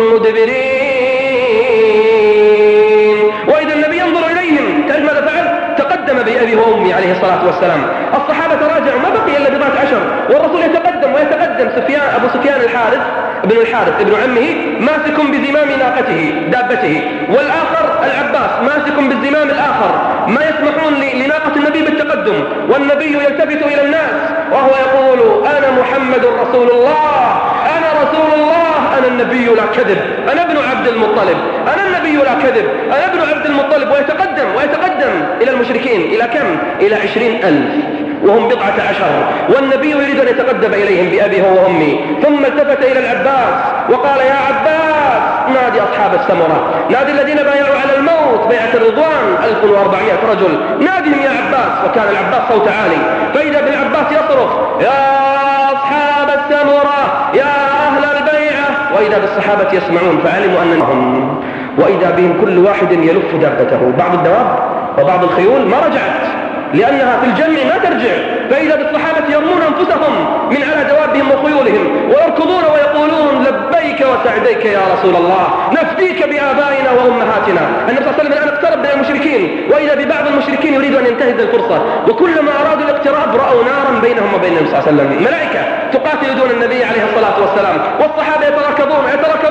مدبرين. وإذا النبي ينظر إليهم تعرف ماذا فعل؟ تقدم بأبي وأمي عليه الصلاة والسلام. الصحابة تراجعوا، ما بقي إلا بضعة عشر، والرسول يتقدم ويتقدم. أبو سفيان الحارث ابن عمه ماسك بزمام ناقته دابته، والآخر العباس ماسك بالزمام الآخر، ما يسمحون لناقة النبي بالتقدم. والنبي يلتفت إلى الناس وهو يقول أنا محمد رسول الله، أنا رسول الله، أنا النبي لا كذب، أنا ابن عبد المطلب، أنا النبي لا كذب، أنا ابن عبد المطلب. ويتقدم إلى المشركين. إلى كم؟ إلى 20,000 وهم 19، والنبي يريد أن يتقدم إليهم بأبي هو وأمي. ثم التفت إلى العباس وقال يا عباس نادي أصحاب السمرة، نادي الذين بايعوا على الموت بيعة الرضوان 1400 رجل، نادهم يا عباس. وكان العباس صوت عالي، فإذا بالعباس يصرخ يا أصحاب السمرة يا أهل البيعة، وإذا بالصحابة يسمعون فعلموا أنهم، وإذا بهم كل واحد يلف دابته. بعض الدواب وبعض الخيول ما رجعت لأنها في الجمع ما ترجع، فإذا بالصحابة يرمون أنفسهم من على دوابهم وخيولهم ويركضون ويقولون لبيك وسعديك يا رسول الله، نفديك بآبائنا وأمهاتنا. النبي صلى الله عليه وسلم الآن اقترب من المشركين، وإذا ببعض المشركين يريد أن ينتهز الفرصة، وكلما أرادوا الاقتراب رأوا نارا بينهم وبين النبي صلى الله عليه وسلم، ملائكة تقاتل دون النبي عليه الصلاة والسلام، والصحابة يتراكضون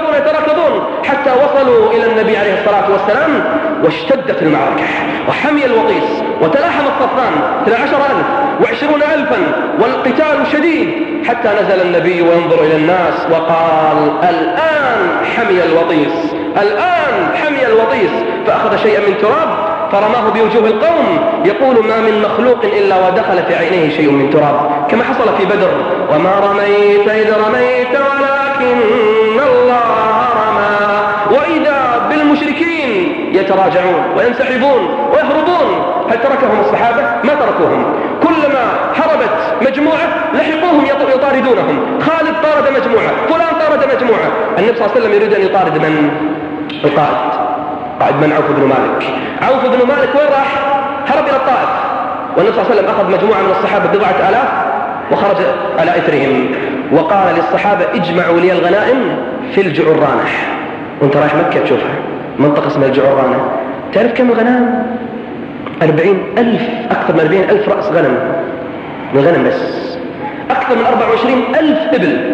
حتى وصلوا إلى النبي عليه الصلاة والسلام، واشتدت المعركة وحمي الوطيس وتلاحم الصفان 12,000 و20,000 والقتال شديد، حتى نزل النبي وينظر إلى الناس وقال الآن حمي الوطيس، الآن حمي الوطيس. فأخذ شيئا من تراب فرماه بوجوه القوم يقول ما من مخلوق إلا ودخل في عينيه شيء من تراب، كما حصل في بدر وما رميت إذ رميت ولكن الله رمى. وإذا بالمشركين يتراجعون وينسحبون ويهربون. هل تركهم الصحابة؟ ما تركوهم، كلما هربت مجموعة لحقوهم يطاردونهم. خالد طارد مجموعة، فلان طارد مجموعة. النبي صلى الله عليه وسلم يريد أن يطارد من؟ قائد من؟ عوف بن مالك. عوف بن مالك وين راح؟ هرب إلى الطائف، والنبي صلى الله عليه وسلم أخذ مجموعة من الصحابة 10,000 وخرج على إثرهم، وقال للصحابة اجمعوا لي الغنائم في الجعرانة. وانت رايح مكة تشوفها منطقة اسمها الجعرانة، تعرف كم الغنائم؟ 40,000، أكثر من 40,000 رأس غنم، من غنم بس، أكثر من 24,000 إبل،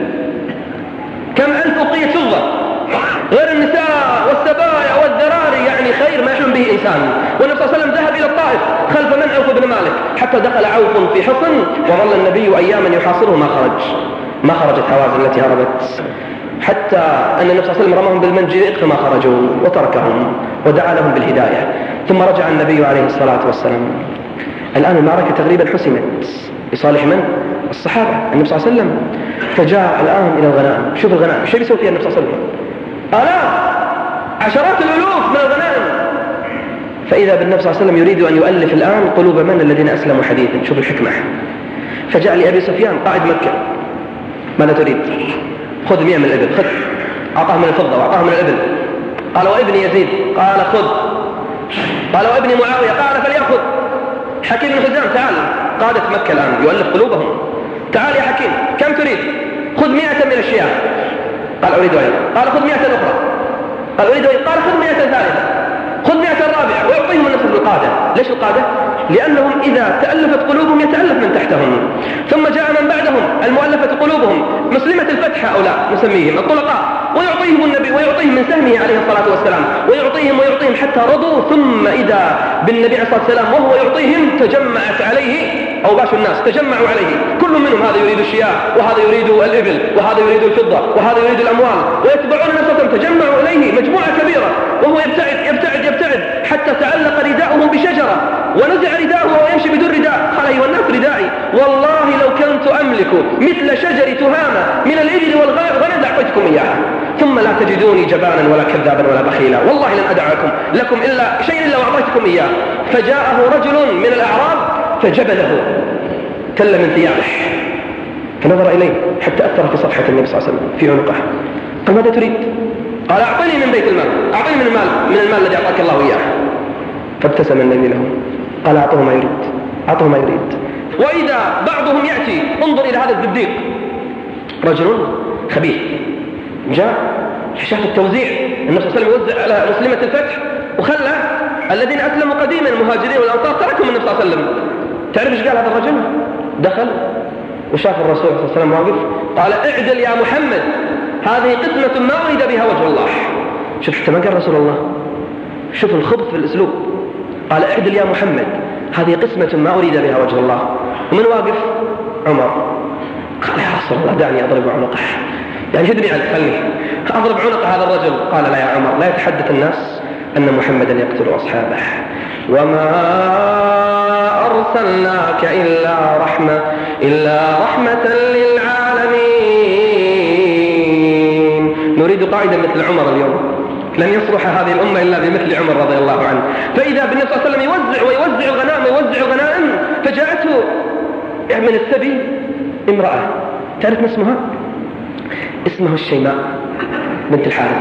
كم ألف أوقية فضة، غير النساء والسبايا والذراري، يعني خير ما يحلم به إنسان. والنبي صلى الله عليه وسلم ذهب إلى الطائف خلف من؟ عوف بن مالك، حتى دخل عوف في حصن وظل النبي أياما يحاصره ما خرجت حوازن التي هربت، حتى أن النبي صلى الله عليه وسلم رماهم بالمنجنيق فما خرجوا وتركهم ودعا لهم بالهداية. ثم رجع النبي عليه الصلاة والسلام. الآن المعركة تقريبا حسمت لصالح من؟ الصحابة النبي صلى الله عليه وسلم. فجاء الآن إلى الغنائم. شوف الغنائم ايش بيسوي فيها النبي صلى الله عليه وسلم؟ آلاف، عشرات الألوف من الغنائم. فإذا بالنبي صلى الله عليه وسلم يريد أن يؤلف الآن قلوب من؟ الذين أسلموا حديثا. شوف الحكمة. فجاء لأبي سفيان قائد مكة، ماذا تريد؟ خذ 100 من الإبل، خذ. أعطاه من الفضة وأعطاه من الإبل. قال وابن يزيد؟ قال خذ. قال وابن معاوية؟ قال فليأخذ. حكيم بن حزام تعال، قادة مكة الآن يؤلف قلوبهم، تعال يا حكيم كم تريد؟ خذ 100 من الشياه. قال أريد أيضا. قال خذ 100 أخرى. قال أريد أيضا. قال خذ 100 ثالثة، خذ 100 رابعة، ويعطيهم النصر بالقادة. ليش القادة؟ لأنهم إذا تألفت قلوبهم يتألف من تحتهم. ثم جاء من بعدهم المؤلفة قلوبهم، مسلمة الفتح هؤلاء نسميهم الطلقاء، ويعطيهم النبي ويعطيهم من سهمه عليه الصلاة والسلام، ويعطيهم حتى رضوا. ثم إذا بالنبي عليه الصلاة والسلام وهو يعطيهم تجمعت عليه أوباش الناس، تجمعوا عليه، كل منهم هذا يريد الشياه، وهذا يريد الإبل، وهذا يريد الفضة، وهذا يريد الأموال، ويتبعون النبي، تجمعوا إليه مجموعة كبيرة، وهو يبتعد حتى تعلق رداؤه بشجرة ونزع رداءه وهو يمشي بدون رداء. قال أيها الناس ردائي، والله لو كنت أملك مثل شجر تهامة من الإبل والغنم لأعطيتكم إياها، ثم لا تجدوني جبانا ولا كذابا ولا بخيلا، والله لن أدع لكم إلا شيء إلا وأعطيتكم إياه. فجاءه رجل من الأعراب فجبله، تل من ثيابه، فنظر إليه حتى أثر في صفحة النبي صلى الله عليه وسلم في عنقه. قال ماذا تريد؟ قال أعطني من بيت المال، أعطني من المال الذي أعطاك الله إياه. فابتسم النبي له قال أعطه ما يريد، أعطه ما يريد. وإذا بعضهم يأتي، انظر إلى هذا الزبديق، رجل خبيث جاء في شهر التوزيع، النبي صلى الله عليه وسلم يوزع على مسلمة الفتح، وخلى الذين أسلموا قديما المهاجرين والأنصار تركهم النبي صلى الله عليه وسلم. تعرف ايش قال هذا الرجل؟ دخل وشاف الرسول صلى الله عليه وسلم واقف، قال اعدل يا محمد، هذه قسمة ما أريد بها وجه الله. شوف حتى ما قال رسول الله، شوف الخبث في الأسلوب. قال اعدل يا محمد، هذه قسمة ما أريد بها وجه الله. ومن واقف؟ عمر. قال يا رسول الله دعني أضرب عنقه، يعني هدني على خلني أضرب عنق هذا الرجل. قال لا يا عمر، لا يتحدث الناس أن محمدا يقتل أصحابه، وما أرسلناك إلا رحمة للعالمين. نريد قائدا مثل عمر اليوم، لن يصلح هذه الأمة إلا بمثل عمر رضي الله عنه. فإذا بالنبي صلى الله عليه وسلم يوزع الغنائم فجاءته من السبي امرأة، تعرف ما اسمها؟ اسمها الشيماء بنت الحارث.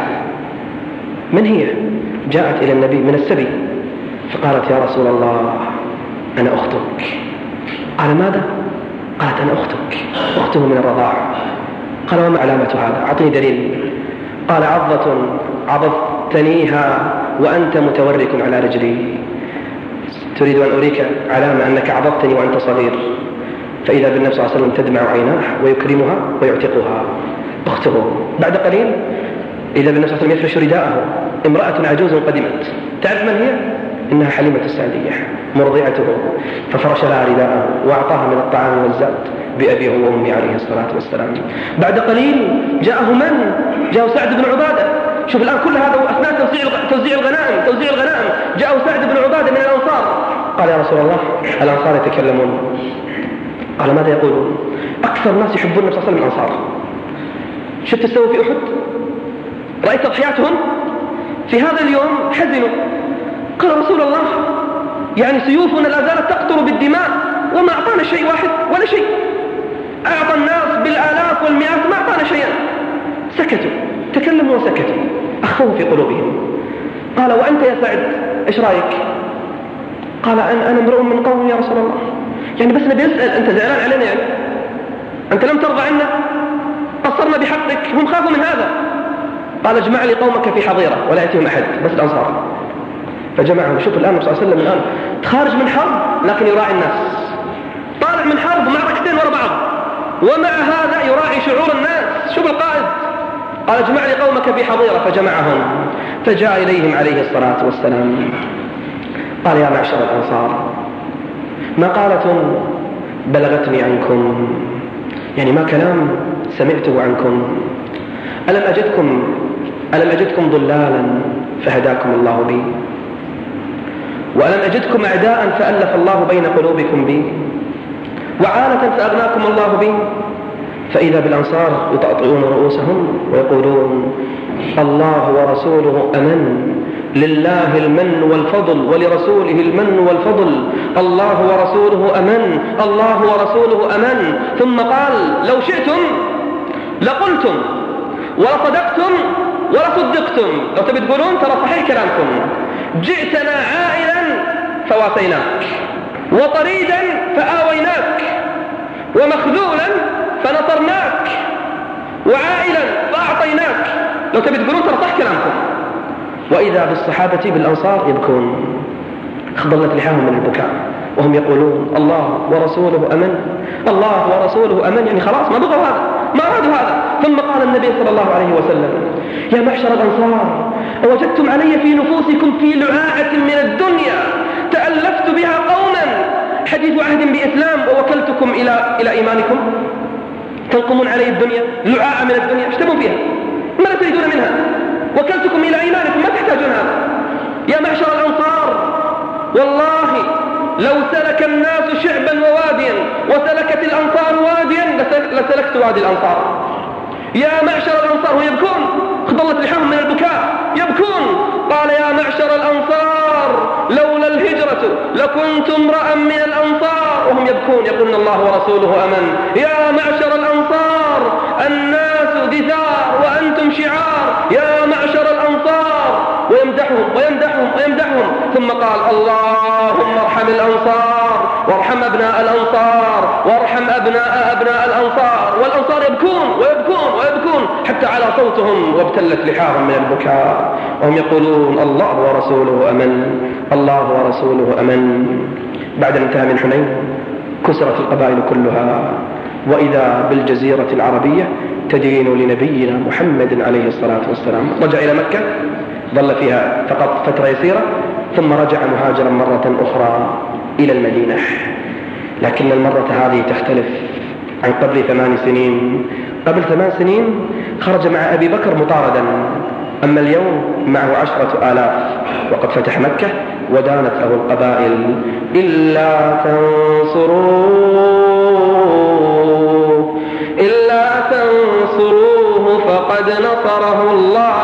من هي؟ جاءت إلى النبي من السبي فقالت يا رسول الله أنا أختك. قال ماذا؟ قالت أنا أختك، أخته من الرضاعة. قال وما علامة هذا؟ أعطني دليل. قال عضة عضضتنيها وأنت متورك على رجلي. تريد أن أريك علامة أنك عضضتني وأنت صغير. فإذا بالنبي صلى الله عليه وسلم تدمع عيناه ويكرمها ويعتقها أخته. بعد قليل إذا بالنبي صلى الله عليه وسلم يفرش رداءه، امرأة عجوز قدمت. تعرف من هي؟ إنها حليمة السعدية مرضعته، ففرش لها رداءه وأعطاها من الطعام والزاد بأبيه وأمي عليه الصلاة والسلام. بعد قليل جاءه من؟ جاءه سعد بن عبادة. شوف الآن كل هذا أثناء توزيع الغنائم جاءه سعد بن عبادة من الأنصار. قال يا رسول الله الأنصار يتكلمون. قال ماذا يقولون؟ أكثر الناس يحبون النبي صلى الله عليه وسلم الأنصار. شفت تسوي في أحد؟ رأيت تضحياتهم؟ في هذا اليوم حزنوا. قال رسول الله يعني سيوفنا لا زالت تقطر بالدماء وما أعطانا شيء واحد ولا شيء. أعطى الناس بالآلاف والمئات ما أعطانا شيئا. سكتوا، تكلموا وسكتوا، أخفوه في قلوبهم. قال وأنت يا سعد إيش رأيك؟ قال أنا امرؤ من قوم يا رسول الله، يعني بس نبي أسأل، أنت زعلان علينا يعني؟ أنت لم ترضى عنا؟ قصرنا بحقك، هم خافوا من هذا. قال اجمع لي قومك في حظيرة ولا يأتيهم أحد، بس الأنصار. فجمعهم. شوف الآن النبي صلى الله عليه وسلم الآن خارج من حرب لكن يراعي الناس، طالع من حرب معركتين ورا بعض ومع هذا يراعي شعور الناس. شوف القائد. قال اجمع لي قومك في حظيرة، فجمعهم. فجاء إليهم عليه الصلاة والسلام قال يا معشر الأنصار مقالة بلغتني عنكم، يعني ما كلام سمعته عنكم. ألم أجدكم ضلالا فهداكم الله بي، وألم أجدكم أعداء فألف الله بين قلوبكم بي، وعالة فأغناكم الله بي. فإذا بالأنصار يطأطئون رؤوسهم ويقولون الله ورسوله أمن، لله المن والفضل ولرسوله المن والفضل، الله ورسوله أمن، الله ورسوله أمن. ثم قال لو شئتم لقلتم ولصدقتم ولصدقتم. لو تبي تقولون ترى صحيح كلامكم. جئتنا عائلا فواسيناك، وطريدا فآويناك، ومخذولا فنصرناك، وعائلا فأعطيناك. لو تبي تقولون ترى صح كلامكم. وإذا بالصحابة بالأنصار يبكون، خضلت لحاهم من البكاء وهم يقولون الله ورسوله أمن، الله ورسوله أمن، يعني خلاص ما بغوا هذا، ما أرادوا هذا. ثم قال النبي صلى الله عليه وسلم يا معشر الأنصار أوجدتم علي في نفوسكم في لعاعة من الدنيا تألفت بها قوما حديث عهد بإسلام ووكلتكم إلى إيمانكم، تلقمون علي الدنيا، لعاعة من الدنيا ايش تبون فيها؟ ماذا تريدون منها؟ وكلتكم إلى إيمانكم، ما تحتاجون هذا. يا معشر الأنصار والله لو سلك الناس شعبا وواديا وسلكت الأنصار واديا لسلكت وادي الأنصار. يا معشر الأنصار ويبكون، خضلت لحاهم من البكاء يبكون. قال يا معشر الأنصار لولا الهجرة لكنت امرأ من الأنصار، وهم يبكون يقولون الله ورسوله أمن. يا معشر الأنصار يا معشر الأنصار، ويمدحهم ويمدحهم ويمدحهم، ثم قال اللهم ارحم الأنصار وارحم أبناء الأنصار وارحم أبناء الأنصار. والأنصار يبكون ويبكون ويبكون حتى على صوتهم وابتلت لحاهم من البكاء، وهم يقولون الله ورسوله أمن، الله ورسوله أمن. بعد الانتهاء من حنين كسرت القبائل كلها، وإذا بالجزيرة العربية تدين لنبينا محمد عليه الصلاة والسلام. رجع إلى مكة، ظل فيها فقط فترة يسيرة، ثم رجع مهاجرا مرة أخرى إلى المدينة. لكن المرة هذه تختلف عن قبل 8 سنين. قبل 8 سنين خرج مع أبي بكر مطاردا، أما اليوم معه 10,000 وقد فتح مكة ودانت له القبائل. إلا تنصروه فقد نصره الله.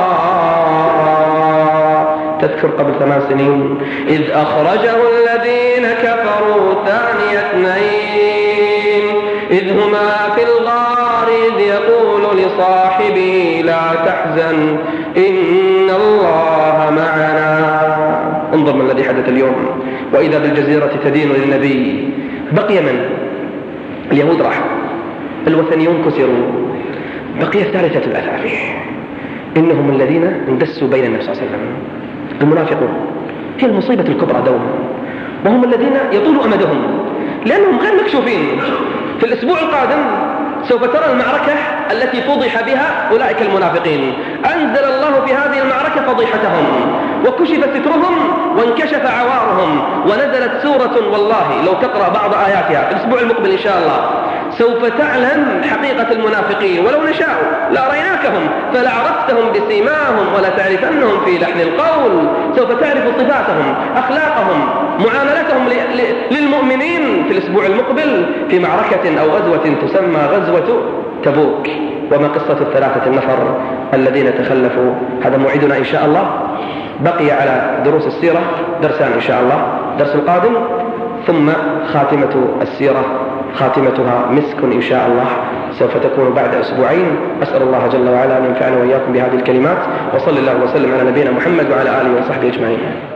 تذكر قبل 8 سنين إذ أخرجه الذين كفروا ثاني 2 إذ هما في الغار إذ يقول لصاحبه لا تحزن إن الله معنا. انظر ما الذي حدث اليوم. وإذا بالجزيرة تدين للنبي. بقي من؟ اليهود راحوا، الوثنيون كسروا، بقي الثالثة الأثافي، إنهم الذين اندسوا بين النبي صلى الله عليه وسلم، المنافقون. هي المصيبة الكبرى دوما، وهم الذين يطول أمدهم لأنهم غير مكشوفين. في الأسبوع القادم سوف ترى المعركة التي فضح بها أولئك المنافقين. أنزل الله في هذه المعركة فضيحتهم، وكشف سترهم وانكشف عوارهم، ونزلت سورة والله لو تقرأ بعض آياتها في الأسبوع المقبل إن شاء الله سوف تعلم حقيقة المنافقين، ولو نشاء لأريناكهم فلعرفتهم بسيماهم ولتعرفنهم في لحن القول. سوف تعرف صفاتهم، أخلاقهم، معاملتهم للمؤمنين في الأسبوع المقبل في معركة أو غزوة تسمى غزوة تبوك. وما قصة 3 النفر الذين تخلفوا؟ هذا موعدنا إن شاء الله. بقي على دروس السيرة درسان إن شاء الله، درس القادم ثم خاتمة السيرة، خاتمتها مسك إن شاء الله، سوف تكون بعد 2 أسبوع. أسأل الله جل وعلا أن ينفعنا وإياكم بهذه الكلمات، وصلى الله وسلم على نبينا محمد وعلى آله وصحبه أجمعين.